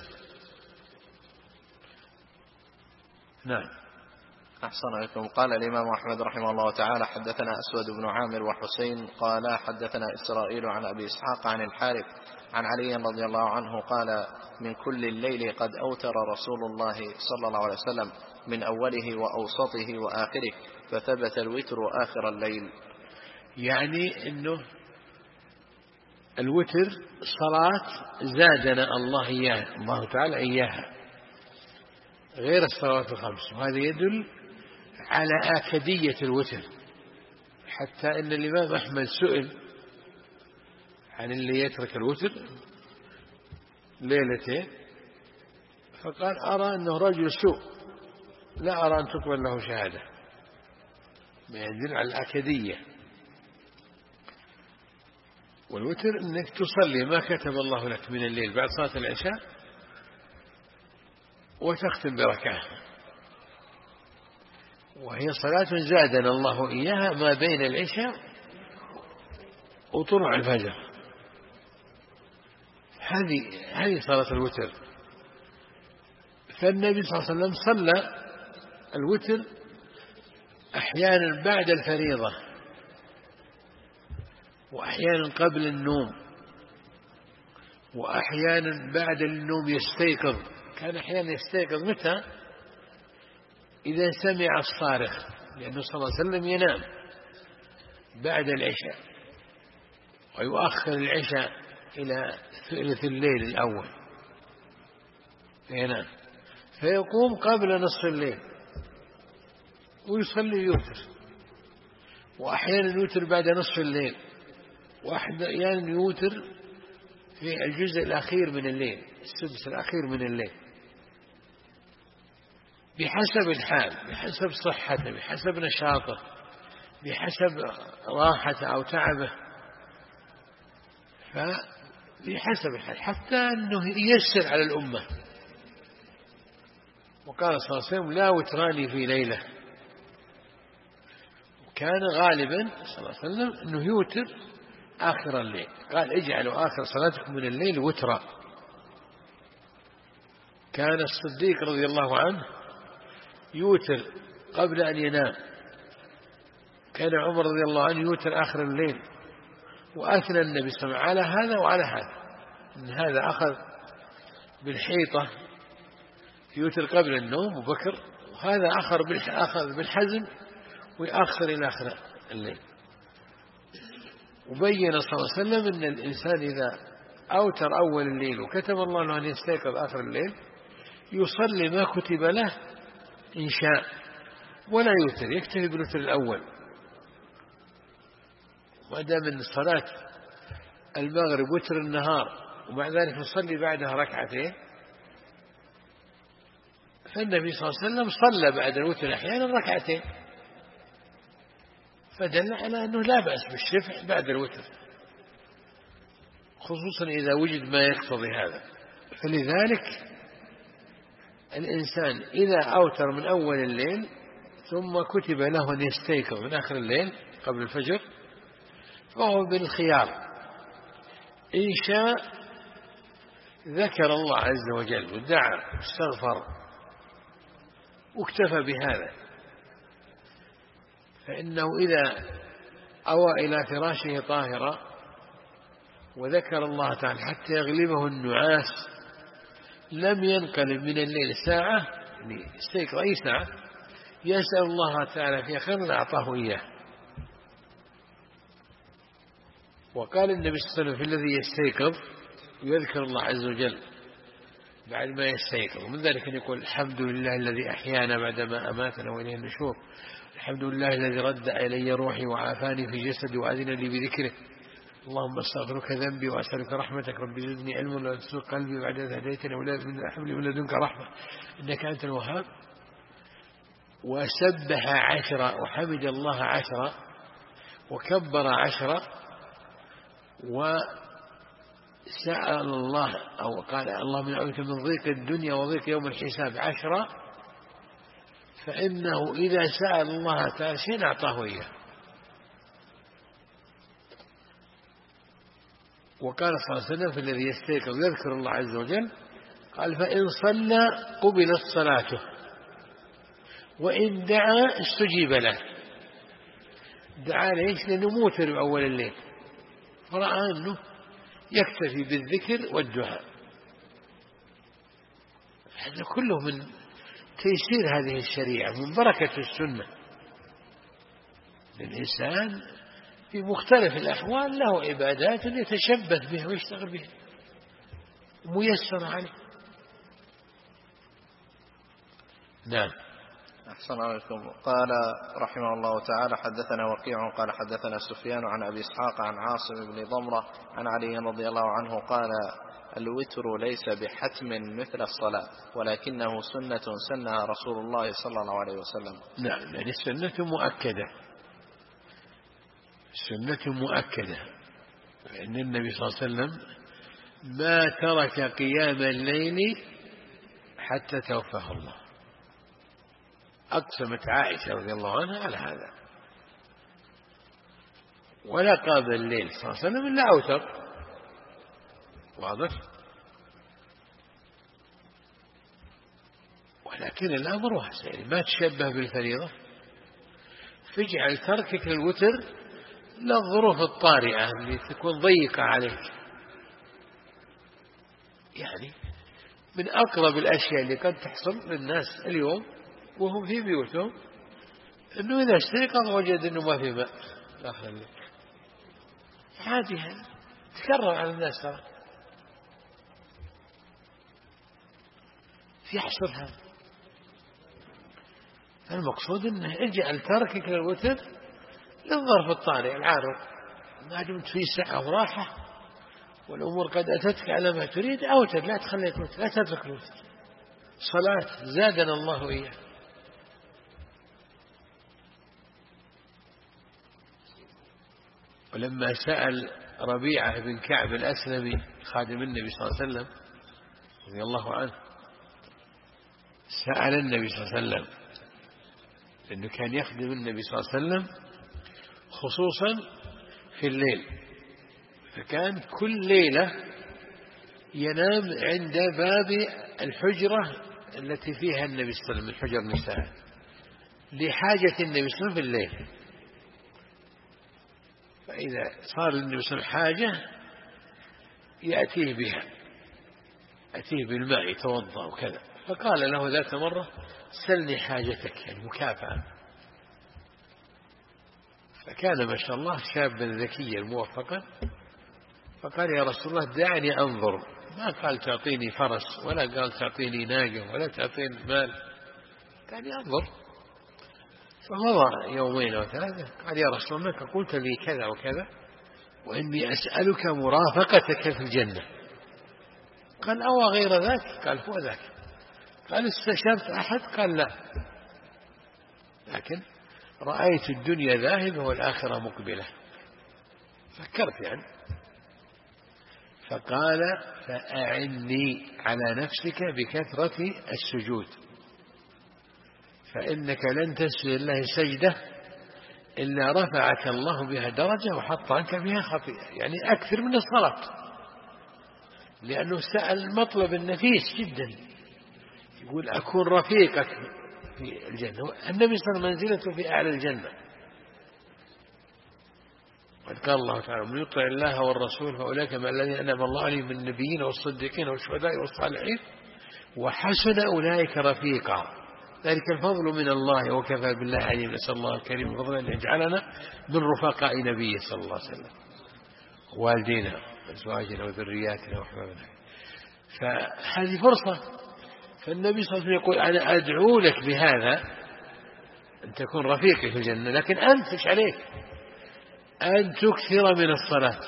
نعم. أحسن عليكم. قال الإمام أحمد رحمه الله تعالى: حدثنا أسود بن عامر وحسين قال حدثنا إسرائيل عن أبي إسحاق عن الحارث عن علي رضي الله عنه قال: من كل الليل قد أوتر رسول الله صلى الله عليه وسلم من أوله وأوسطه وآخره، فثبت الوتر آخر الليل. يعني أنه الوتر صلاة زادنا الله تعالى إياها، غير الصلوات الخمس، وهذا يدل على آكدية الوتر، حتى إن الإمام أحمد سئل عن اللي يترك الوتر ليلتين فقال أرى أنه رجل سوء لا أرى أن تقبل له شهادة، ما يدل على الأكدية. والوتر أنك تصلي ما كتب الله لك من الليل بعد صلاة العشاء وتختم بركعة، وهي صلاة زادنا الله إياها ما بين العشاء وطلوع الفجر. هذه صلاة الوتر. فالنبي صلى الله عليه وسلم صلى الوتر أحيانا بعد الفريضة وأحيانا قبل النوم وأحيانا بعد النوم يستيقظ. كان أحيانا يستيقظ متى؟ إذا سمع الصارخ، لأنه صلى الله عليه وسلم ينام بعد العشاء ويؤخر العشاء إلى ثلث الليل الأول فينام، فيقوم قبل نصف الليل ويصلي يوتر، وأحيانا يوتر بعد نصف الليل، وأحيانا يوتر في الجزء الأخير من الليل، السدس الأخير من الليل، بحسب الحال، بحسب صحته، بحسب نشاطه، بحسب راحته أو تعبه، فبحسب الحال، حتى أنه ييسر على الأمة. وقال صلى الله عليه وسلم لا وتراني في ليلة. كان غالبا صلى الله عليه وسلم أنه يوتر آخر الليل، قال اجعلوا آخر صلاتكم من الليل وترا. كان الصديق رضي الله عنه يوتر قبل أن ينام، كان عمر رضي الله عنه يوتر آخر الليل، وأثنى النبي صلى الله عليه وسلم على هذا وعلى هذا، إن هذا أخذ بالحيطة يوتر قبل النوم وبكر، وهذا أخذ بالحزم ويأخر إلى آخر الليل. وبين صلى الله عليه وسلم أن الإنسان إذا أوتر أول الليل وكتب الله له أن يستيقظ آخر الليل يصلي ما كتب له إن شاء ولا يوتر، يكتفي بالوتر الأول. ما دام من صلاة المغرب وتر النهار ومع ذلك يصلي بعدها ركعتين، فالنبي صلى الله عليه وسلم صلى بعد الوتر أحيانا ركعتين، فدل على أنه لا بأس بالشفع بعد الوتر، خصوصا إذا وجد ما يقتضي هذا. فلذلك الإنسان إذا أوتر من أول الليل ثم كتب له أن يستيقظ من آخر الليل قبل الفجر فهو بالخيار، إن شاء ذكر الله عز وجل ودعا واستغفر واكتفى بهذا، فإنه إذا أوى إلى فراشه طاهرا وذكر الله تعالى حتى يغلبه النعاس لم ينقلب من الليل ساعة، يعني استيقظ أي ساعة يسأل الله تعالى فيها خير أعطاه إياه. وقال النبي صلى الله عليه وسلم في الذي يستيقظ ويذكر الله عز وجل بعد ما يستيقظ، ومن ذلك أن يقول الحمد لله الذي أحيانا بعدما أماتنا وإليه النشور، الحمد لله الذي رد إلي روحي وعافاني في جسدي وأذن لي بذكره، اللهم استغفرك ذنبي وأسألك رحمتك، رب زدني علما ولا تسوء قلبي بعد إذ هديتني وهب لي من لدنك رحمة إنك أنت الوهاب. وسبح 10 وحمد الله 10 وكبر 10 وسأل الله أو قال اللهم أعوذ من ضيق الدنيا وضيق يوم الحساب 10، فإنه إذا سأل الله تعالى شيء أعطاه إياه. وقال صلى الله عليه وسلم في الذي يستيقظ يذكر الله عز وجل قال فإن صلى قبلت صلاته وإن دعا استجيب له. دعا ليش؟ لأنه موتر بأول الليل، فرأى أنه يكتفي بالذكر والدعاء. هذا كله من تيسير هذه الشريعة، من بركة السنة للإنسان في مختلف الأحوال له عبادات يتشبث بها ويشتغل بها ميسر عليه. نعم. أحسن عليكم. قال رحمه الله تعالى: حدثنا وكيع قال حدثنا سفيان عن أبي إسحاق عن عاصم بن ضمرة عن علي رضي الله عنه قال: الوتر ليس بحتم مثل الصلاة، ولكنه سنة سنها رسول الله صلى الله عليه وسلم. نعم، يعني السنة مؤكدة، السنة مؤكدة، فإن النبي صلى الله عليه وسلم ما ترك قيام الليل حتى توفاه الله. أقسمت عائشة رضي الله عنها على هذا، ولا قام الليل صلى الله عليه وسلم إلا أوتر. واضح؟ ولكن الأمر واسع، يعني ما تشبه بالفريضة، فاجعل تركك للوتر للظروف الطارئة اللي تكون ضيقة عليك. يعني من أقرب الأشياء اللي قد تحصل للناس اليوم وهم في بيوتهم أنه إذا استيقظ وجد أنه ما في ماء آخر الليل، عادي، هذا تكرر على الناس، ترى في حصر هذا. المقصود أنه اجعل تركك للوتر للظرف الطارئ العارض، ما دمت في سعة وراحة والأمور قد أتتك على ما تريد أوتر، لا تخليك الوتر، لا تترك الوتر. صلاة زادنا الله إياه. ولما سأل ربيعة بن كعب الأسلمي خادم النبي صلى الله عليه وسلم رضي الله عنه، سأل النبي صلى الله عليه وسلم، لأنه كان يخدم النبي صلى الله عليه وسلم خصوصا في الليل، فكان كل ليلة ينام عند باب الحجرة التي فيها النبي صلى الله عليه وسلم، الحجر النساء، لحاجة النبي صلى الله عليه وسلم في الليل. فإذا صار للنبي صلى الله عليه وسلم حاجة يأتيه بها، يأتيه بالماء يتوضأ وكذا، فقال له ذات مرة: سلني حاجتك، يعني مكافأة. فكان ما شاء الله شابا ذكيا موفقا، فقال: يا رسول الله دعني أنظر. ما قال تعطيني فرس، ولا قال تعطيني ناقة، ولا تعطيني مال، قال أنظر. فمضى يومين أو ثلاثة، قال: يا رسول الله إنك قلت لي كذا وكذا، وإني أسألك مرافقتك في الجنة. قال: أو غير ذاك؟ قال: هو ذاك. قال: استشرت أحد؟ قال: لا، لكن رأيت الدنيا ذاهبة والآخرة مقبلة، فكرت يعني. فقال: فأعني على نفسك بكثرة السجود، فإنك لن تسجد الله سجدة إلا رفعك الله بها درجة وحط عنك بها خطيئة. يعني أكثر من الصلاة، لأنه سأل مطلب النفيس جدا، يقول: أكون رفيقك في الجنة. النبي صلى الله عليه وسلم منزلته في أعلى الجنة، قد قال الله تعالى: من يطع الله والرسول فأولئك مع الذين أنعم الله عليهم من النبيين والصديقين والشهداء والصالحين وحسن أولئك رفيقا، ذلك الفضل من الله وكفى بالله عليم. نسأل الله الكريم الفضل أن يجعلنا من رفقاء نبيه صلى الله عليه وسلم، والدينا وأزواجنا وذرياتنا وأحبابنا. فهذه فرصة. فالنبي صلى الله عليه وسلم يقول: أنا أدعو لك بهذا أن تكون رفيقي في الجنة، لكن أنت إيش عليك؟ أن تكثر من الصلاة.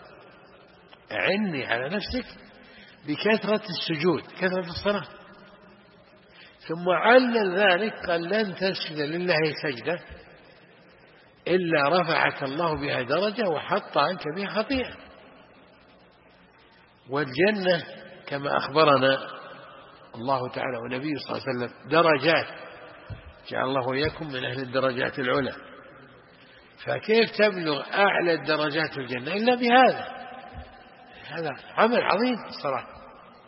أعني على نفسك بكثرة السجود، كثرة الصلاة. ثم علل ذلك، قال: لن تسجد لله سجدة إلا رفعك الله بها درجة وحط عنك بها خطيئة. والجنة كما أخبرنا الله تعالى ونبيه صلى الله عليه وسلم درجات، جعل الله وإياكم من أهل الدرجات العلى. فكيف تبلغ أعلى الدرجات في الجنة إلا بهذا؟ هذا عمل عظيم الصراحة.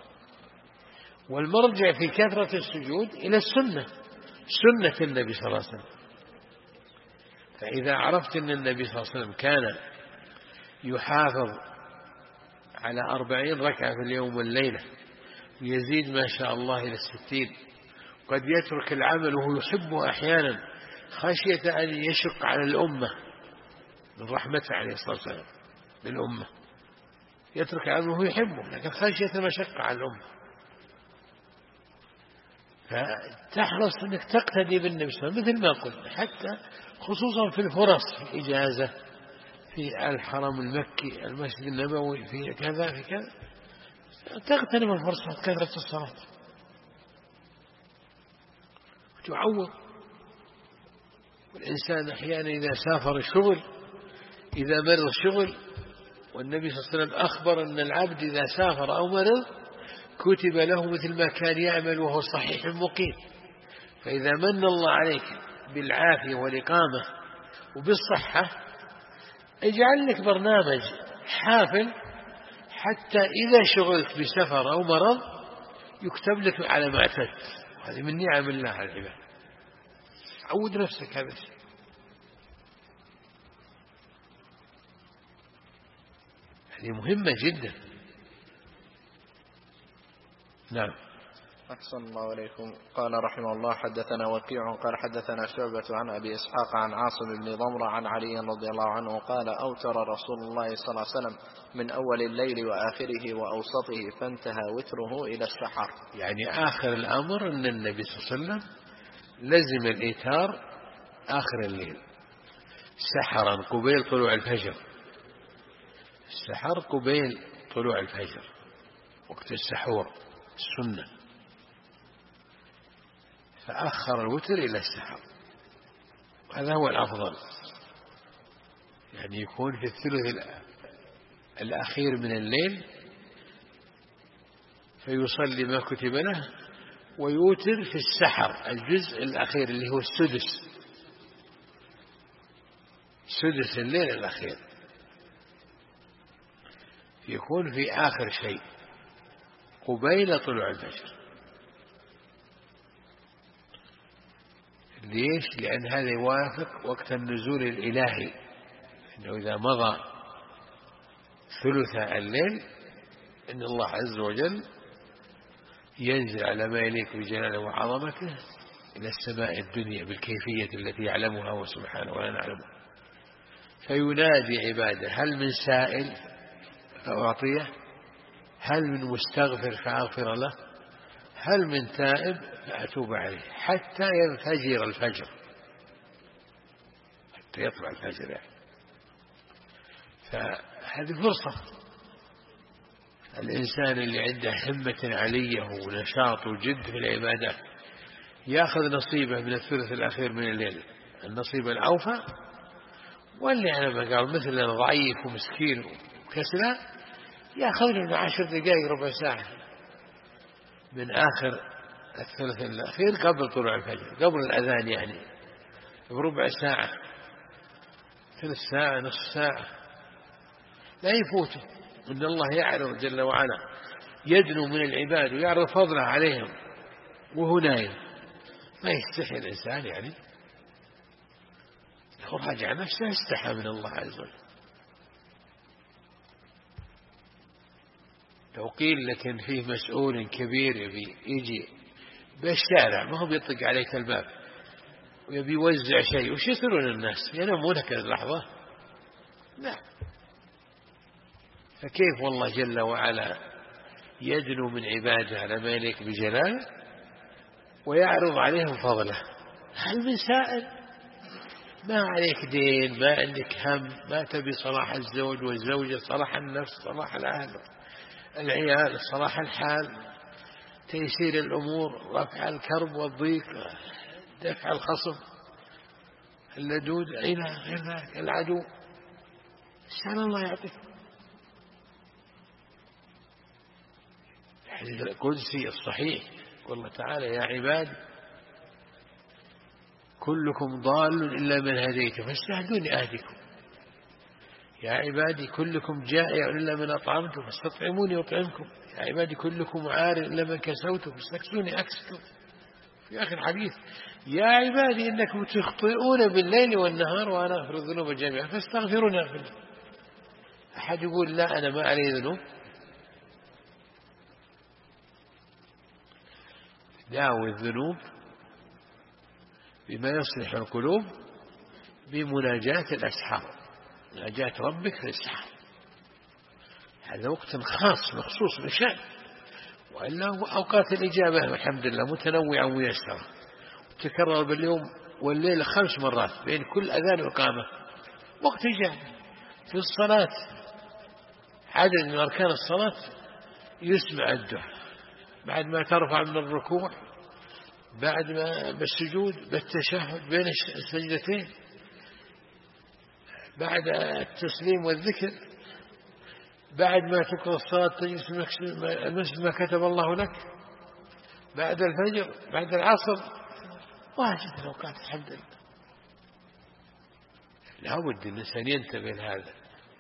والمرجع في كثرة السجود إلى السنة، سنة النبي صلى الله عليه وسلم. فإذا عرفت أن النبي صلى الله عليه وسلم كان يحافظ على 40 ركعة في اليوم والليلة، ويزيد ما شاء الله إلى 60، قد يترك العمل وهو يحبه أحيانا خشية أن يشق على الأمة، من رحمته عليه الصلاة والسلام بالأمة، يترك العمل وهو يحبه لكن خشية المشقة على الأمة. فتحرص أنك تقتدي بالنبي صلى الله عليه وسلم مثل ما قلنا، حتى خصوصا في الفرص، في الإجازة، في الحرم المكي، المسجد النبوي، في كذا في كذا، تغتنم الفرصة كثرة الصلاة وتعوض. والإنسان أحيانا إذا سافر الشغل، إذا مرض الشغل، والنبي صلى الله عليه وسلم أخبر أن العبد إذا سافر أو مرض كتب له مثل ما كان يعمل وهو صحيح مقيم. فإذا من الله عليك بالعافية والإقامة وبالصحة، اجعل لك برنامج حافل حتى إذا شغلت بسفر أو مرض يكتب لك على ما اعتدت. هذه من نعم الله على العباد. عود نفسك هذا الشيء. هذه مهمة جدا. نعم. أحسن الله عليكم. قال رحمه الله: حدثنا وكيع قال حدثنا شعبة عن أبي إسحاق عن عاصم بن ضمرة عن علي رضي الله عنه قال: أوتر رسول الله صلى الله عليه وسلم من أول الليل وآخره وأوسطه، فانتهى وتره إلى السحر. يعني آخر الأمر أن النبي صلى الله عليه وسلم لزم الإيتار آخر الليل، سحرا قبيل طلوع الفجر. السحر قبيل طلوع الفجر، وقت السحور السنة، فأخر الوتر إلى السحر، هذا هو الأفضل. يعني يكون في الثلث الأخير من الليل فيصلي ما كتب له، ويوتر في السحر الجزء الأخير اللي هو السدس، سدس الليل الأخير يكون في آخر شيء قبيل طلوع الفجر. ليش؟ لأن هذا يوافق وقت النزول الإلهي، إنه إذا مضى ثلث الليل إن الله عز وجل ينزل على ما يليق بجلاله وعظمته إلى السماء الدنيا بالكيفية التي يعلمها هو سبحانه ولا نعلمها، فينادي عباده: هل من سائل فأعطيه، هل من مستغفر فأغفر له، هل من تائب فأتوب عليه، حتى ينفجر الفجر، حتى يطلع الفجر يعني. فهذه فرصة. الإنسان اللي عنده همة عالية ونشاط وجد في العبادات يأخذ نصيبه من الثلث الأخير من الليل، النصيب الأوفى، واللي على ما قال مثل ضعيف ومسكين وكسلان يأخذ له 10 دقائق ربع ساعة من آخر الثلث الأخير قبل طلوع الفجر، قبل الأذان، يعني بربع ساعة، ثلث ساعة، نصف ساعة، لا يفوته. إن الله يعلم جل وعلا يدنو من العباد ويعرض فضله عليهم وهو نايم، ما يستحي الإنسان يعني لو راجع نفسه استحى من الله عز وجل. لو قيل لك إن فيه مسؤول كبير يجي بالشارع ما هو بيطق عليك الباب ويبي يوزع شيء، وش يصيرون الناس؟ ينامون كذا اللحظة؟ لا. فكيف والله جل وعلا يدنو من عباده على ما يليق بجلاله ويعرض عليهم فضله؟ هل من سائل؟ ما عليك دين، ما عندك هم، ما تبي صلاح الزوج والزوجة، صلاح النفس، صلاح الأهل، العيال، صلاح الحال، تيسير الأمور، رفع الكرب والضيق، دفع الخصم، اللدود، إلى غير ذلك، العدو. سأل الله يعطيك. الحديث القدسي الصحيح والله تعالى: يا عباد كلكم ضال إلا من هديته فاستهدوني أهدكم، يا عبادي كلكم جائع إلا من أطعمته فاستطعموني أطعمكم، يا عبادي كلكم عار إلا من كسوته فاستكسوني أكسكم. في آخر الحديث: يا عبادي إنكم تخطئون بالليل والنهار وأنا أغفر الذنوب جميعا فاستغفروني أغفر لكم. أحد يقول: لا أنا ما علي ذنوب؟ داوي الذنوب بما يصلح القلوب بمناجاة الأسحار، مناجاة ربك في الأسحار، هذا وقت خاص مخصوص بشأن، وإلا أوقات الإجابة الحمد لله متنوعة وميسرة، تكرر باليوم والليل 5 مرات بين كل أذان وإقامة وقت إجابة. في الصلاة عدد من أركان الصلاة يسمع الدعاء بعد ما ترفع من الركوع، بعد ما بالسجود، بالتشهد بين السجدتين، بعد التسليم والذكر، بعد ما تقرأ الصلاة تجلس نفس ما كتب الله لك، بعد الفجر، بعد العصر، واجد الأوقات الحمد لله. لا بد الإنسان ينتبه لهذا.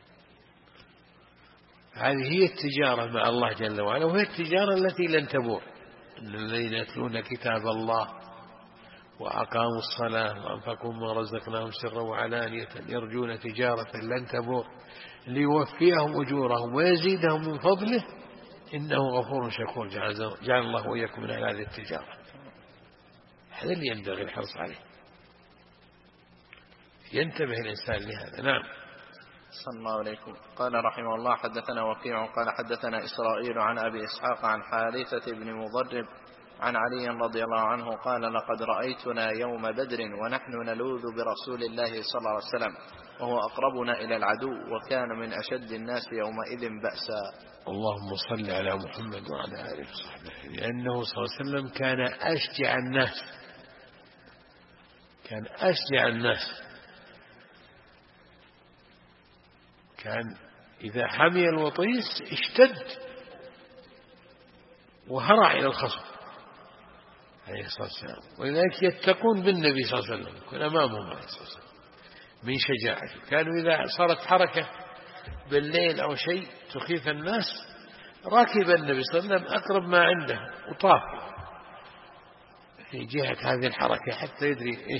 هذه هي التجارة مع الله جل وعلا، وهي التجارة التي لن تبور. إن الذين يتلون كتاب الله وأقاموا الصلاة وأنفقوا ما رزقناهم سرا وعلانية يرجون تجارة لن تبور ليوفيهم أجورهم ويزيدهم من فضله إنه غفور شكور. جعل الله وإياكم من هذه التجارة. هذا اللي ينبغي الحرص عليه، ينتبه الإنسان لهذا. نعم. صلى الله عليكم. قال رحمه الله: حدثنا وكيع قال حدثنا إسرائيل عن أبي إسحاق عن حارثة بن مضرب عن علي رضي الله عنه قال: لقد رأيتنا يوم بدر ونحن نلوذ برسول الله صلى الله عليه وسلم وهو أقربنا إلى العدو وكان من أشد الناس يومئذ بأسا. اللهم صل على محمد وعلى آله وصحبه، لأنه صلى الله عليه وسلم كان أشجع الناس، كان أشجع الناس، كان إذا حمي الوطيس اشتد وهرع إلى الخصم عليه الصلاة والسلام، ولذلك يتقون بالنبي صلى الله عليه وسلم، يكون أمامهم عليه الصلاة والسلام من شجاعته. كانوا إذا صارت حركة بالليل أو شيء تخيف الناس ركب النبي صلى الله عليه وسلم أقرب ما عنده وطاف في جهة هذه الحركة حتى يدري إيش.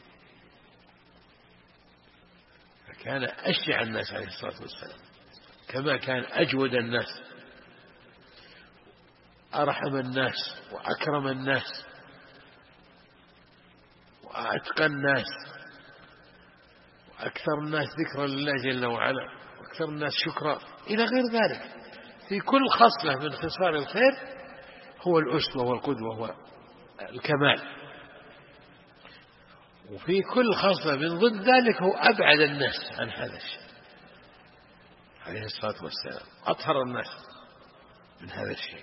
فكان أشجع الناس عليه الصلاة والسلام، كما كان أجود الناس، أرحم الناس، وأكرم الناس، وأتقى الناس، وأكثر الناس ذكرا لله جل وعلا، وأكثر الناس شكرا، إلى غير ذلك. في كل خصلة من خصال الخير هو الأسوة والقدوة والكمال، وفي كل خصلة من ضد ذلك هو أبعد الناس عن هذا الشيء عليه الصلاة والسلام، أطهر الناس من هذا الشيء.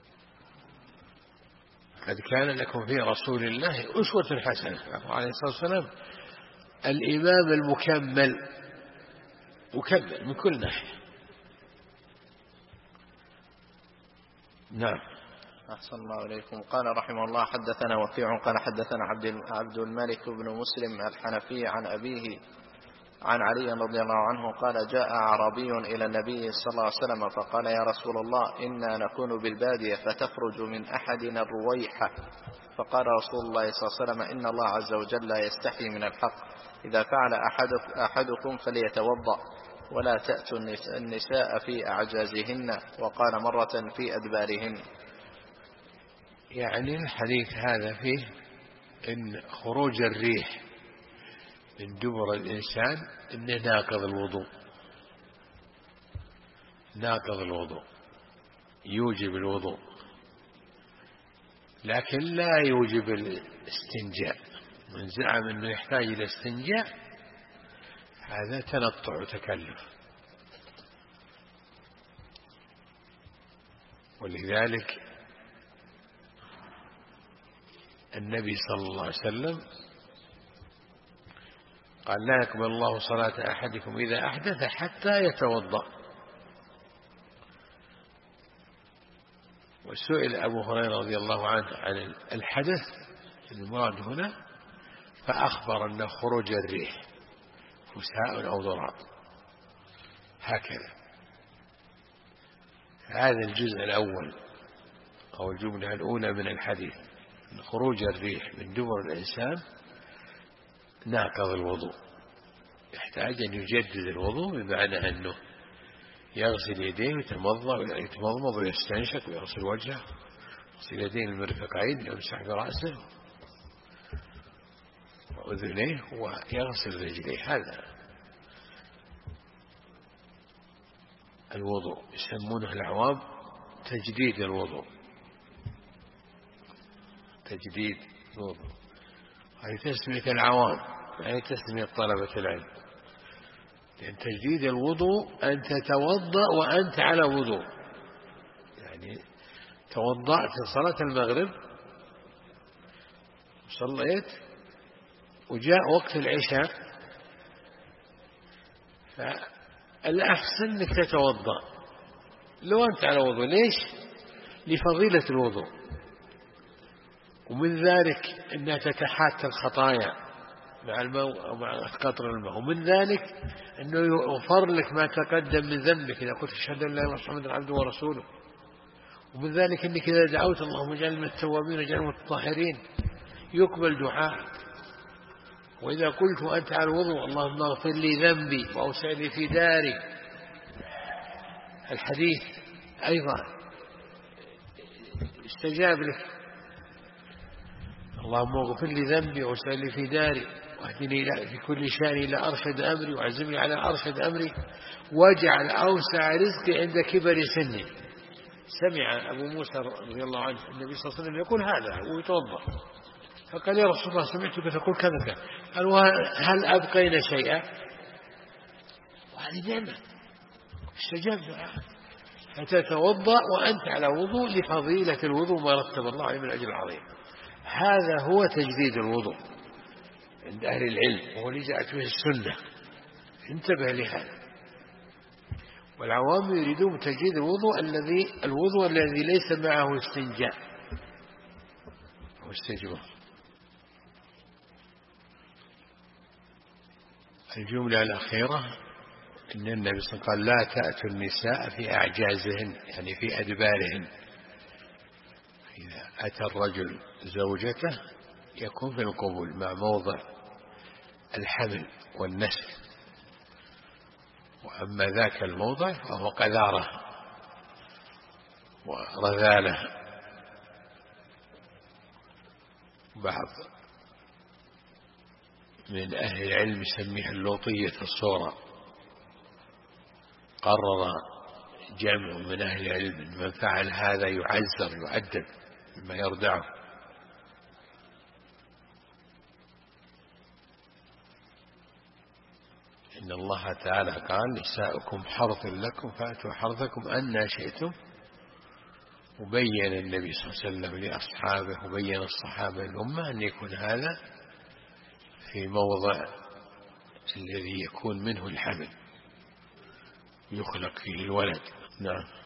قد كان لكم في رسول الله أسوة حسنة عليه الصلاة والسلام، الإمام المكمل، مكمل من كل ناحية. نعم. أحسن الله عليكم. قال رحمه الله: حدثنا وكيع قال حدثنا عبد الملك بن مسلم الحنفي عن أبيه عن علي رضي الله عنه قال: جاء أعرابي إلى النبي صلى الله عليه وسلم فقال: يا رسول الله، إنا نكون بالبادية فتخرج من أحدنا الرويحة. فقال رسول الله صلى الله عليه وسلم: إن الله عز وجل لا يستحي من الحق، إذا فعل أحدكم فليتوضأ ولا تأتوا النساء في أعجازهن. وقال مرة: في أدبارهن. يعني الحديث هذا فيه إن خروج الريح من دبر الإنسان إنه ناقض الوضوء، ناقض الوضوء، يوجب الوضوء، لكن لا يوجب الاستنجاء. من زعم أنه يحتاج إلى استنجاء هذا تنطع وتكلف. ولذلك النبي صلى الله عليه وسلم قال: لا يقبل الله صلاة أحدكم إذا أحدث حتى يتوضأ. وسئل أبو هريرة رضي الله عنه عن الحدث المراد هنا، فأخبر أنه خروج الريح، فساء أو ضراب، هكذا. هذا الجزء الأول أو الجملة الأولى من الحديث، خروج الريح من دبر الإنسان ناقض الوضوء، يحتاج أن يجدد الوضوء، بمعنى أنه يغسل يديه ويتمضمض ويستنشق ويغسل وجهه، يغسل يديه المرفقين، يمسح برأسه وأذنيه ويغسل رجليه. هذا الوضوء يسمونه العوام تجديد الوضوء، تجديد الوضوء، هذه تسمية العوام، هذه تسمية طلبة العلم. لأن تجديد الوضوء أن تتوضأ وأنت على وضوء، يعني توضأت صلاة المغرب وصليت وجاء وقت العشاء، فالأحسن أنك تتوضأ لو أنت على وضوء. ليش؟ لفضيلة الوضوء، ومن ذلك أنها تتحاتى الخطايا مع الماء أو مع قطر الماء، ومن ذلك أنه يغفر لك ما تقدم من ذنبك إذا قلت أشهد أن لا إله إلا الله محمد عبده ورسوله، ومن ذلك أنك إذا دعوت اللهم اجعلني من التوابين واجعلني من الطاهرين يقبل دعاءك. وإذا قلت وأنت على الوضوء اللهم اغفر لي ذنبي وأوسع لي في داري، الحديث أيضا استجاب لك، اللهم اغفر لي ذنبي وأوسع لي في داري واهدني في كل شأن إلى أرشد أمري وعزمني على أرشد أمري واجعل أوسع رزقي عند كبر سني. سمع أبو موسى رضي الله عنه النبي صلى الله عليه وسلم يقول هذا ويتوضأ، فقال يا رسول الله سمعتك تقول كذا، قال هل أبقينا شيئا؟ وهذه نعمة استجاب دعاء. فتتوضأ وأنت على وضوء لفضيلة الوضوء ما رتب الله عليه من أجل العظيم. هذا هو تجديد الوضوء عند أهل العلم، وهو اللي جاءت به السنة. انتبه لهذا. والعوام يريدون تجديد الوضوء الذي ليس معه استنجاء أو استجمار. الجملة الأخيرة إن النبي صلى الله عليه وسلم قال لا تأتوا النساء في أعجازهن، يعني في أدبارهن. إذا أتى الرجل زوجته يكون في القبول مع موضع الحمل والنسل، وأما ذاك الموضع فهو قذارة ورذالة. بعض من أهل العلم يسميها اللوطية الصورة. قرر جمع من أهل العلم من فعل هذا يعزر يعذب مما يردعه. إن الله تعالى قال نساؤكم حرث لكم فأتوا حرثكم أن شئتم. وبين النبي صلى الله عليه وسلم لأصحابه وبين الصحابة الأمة أن يكون هذا في موضع الذي يكون منه الحمل يخلق فيه الولد. نعم.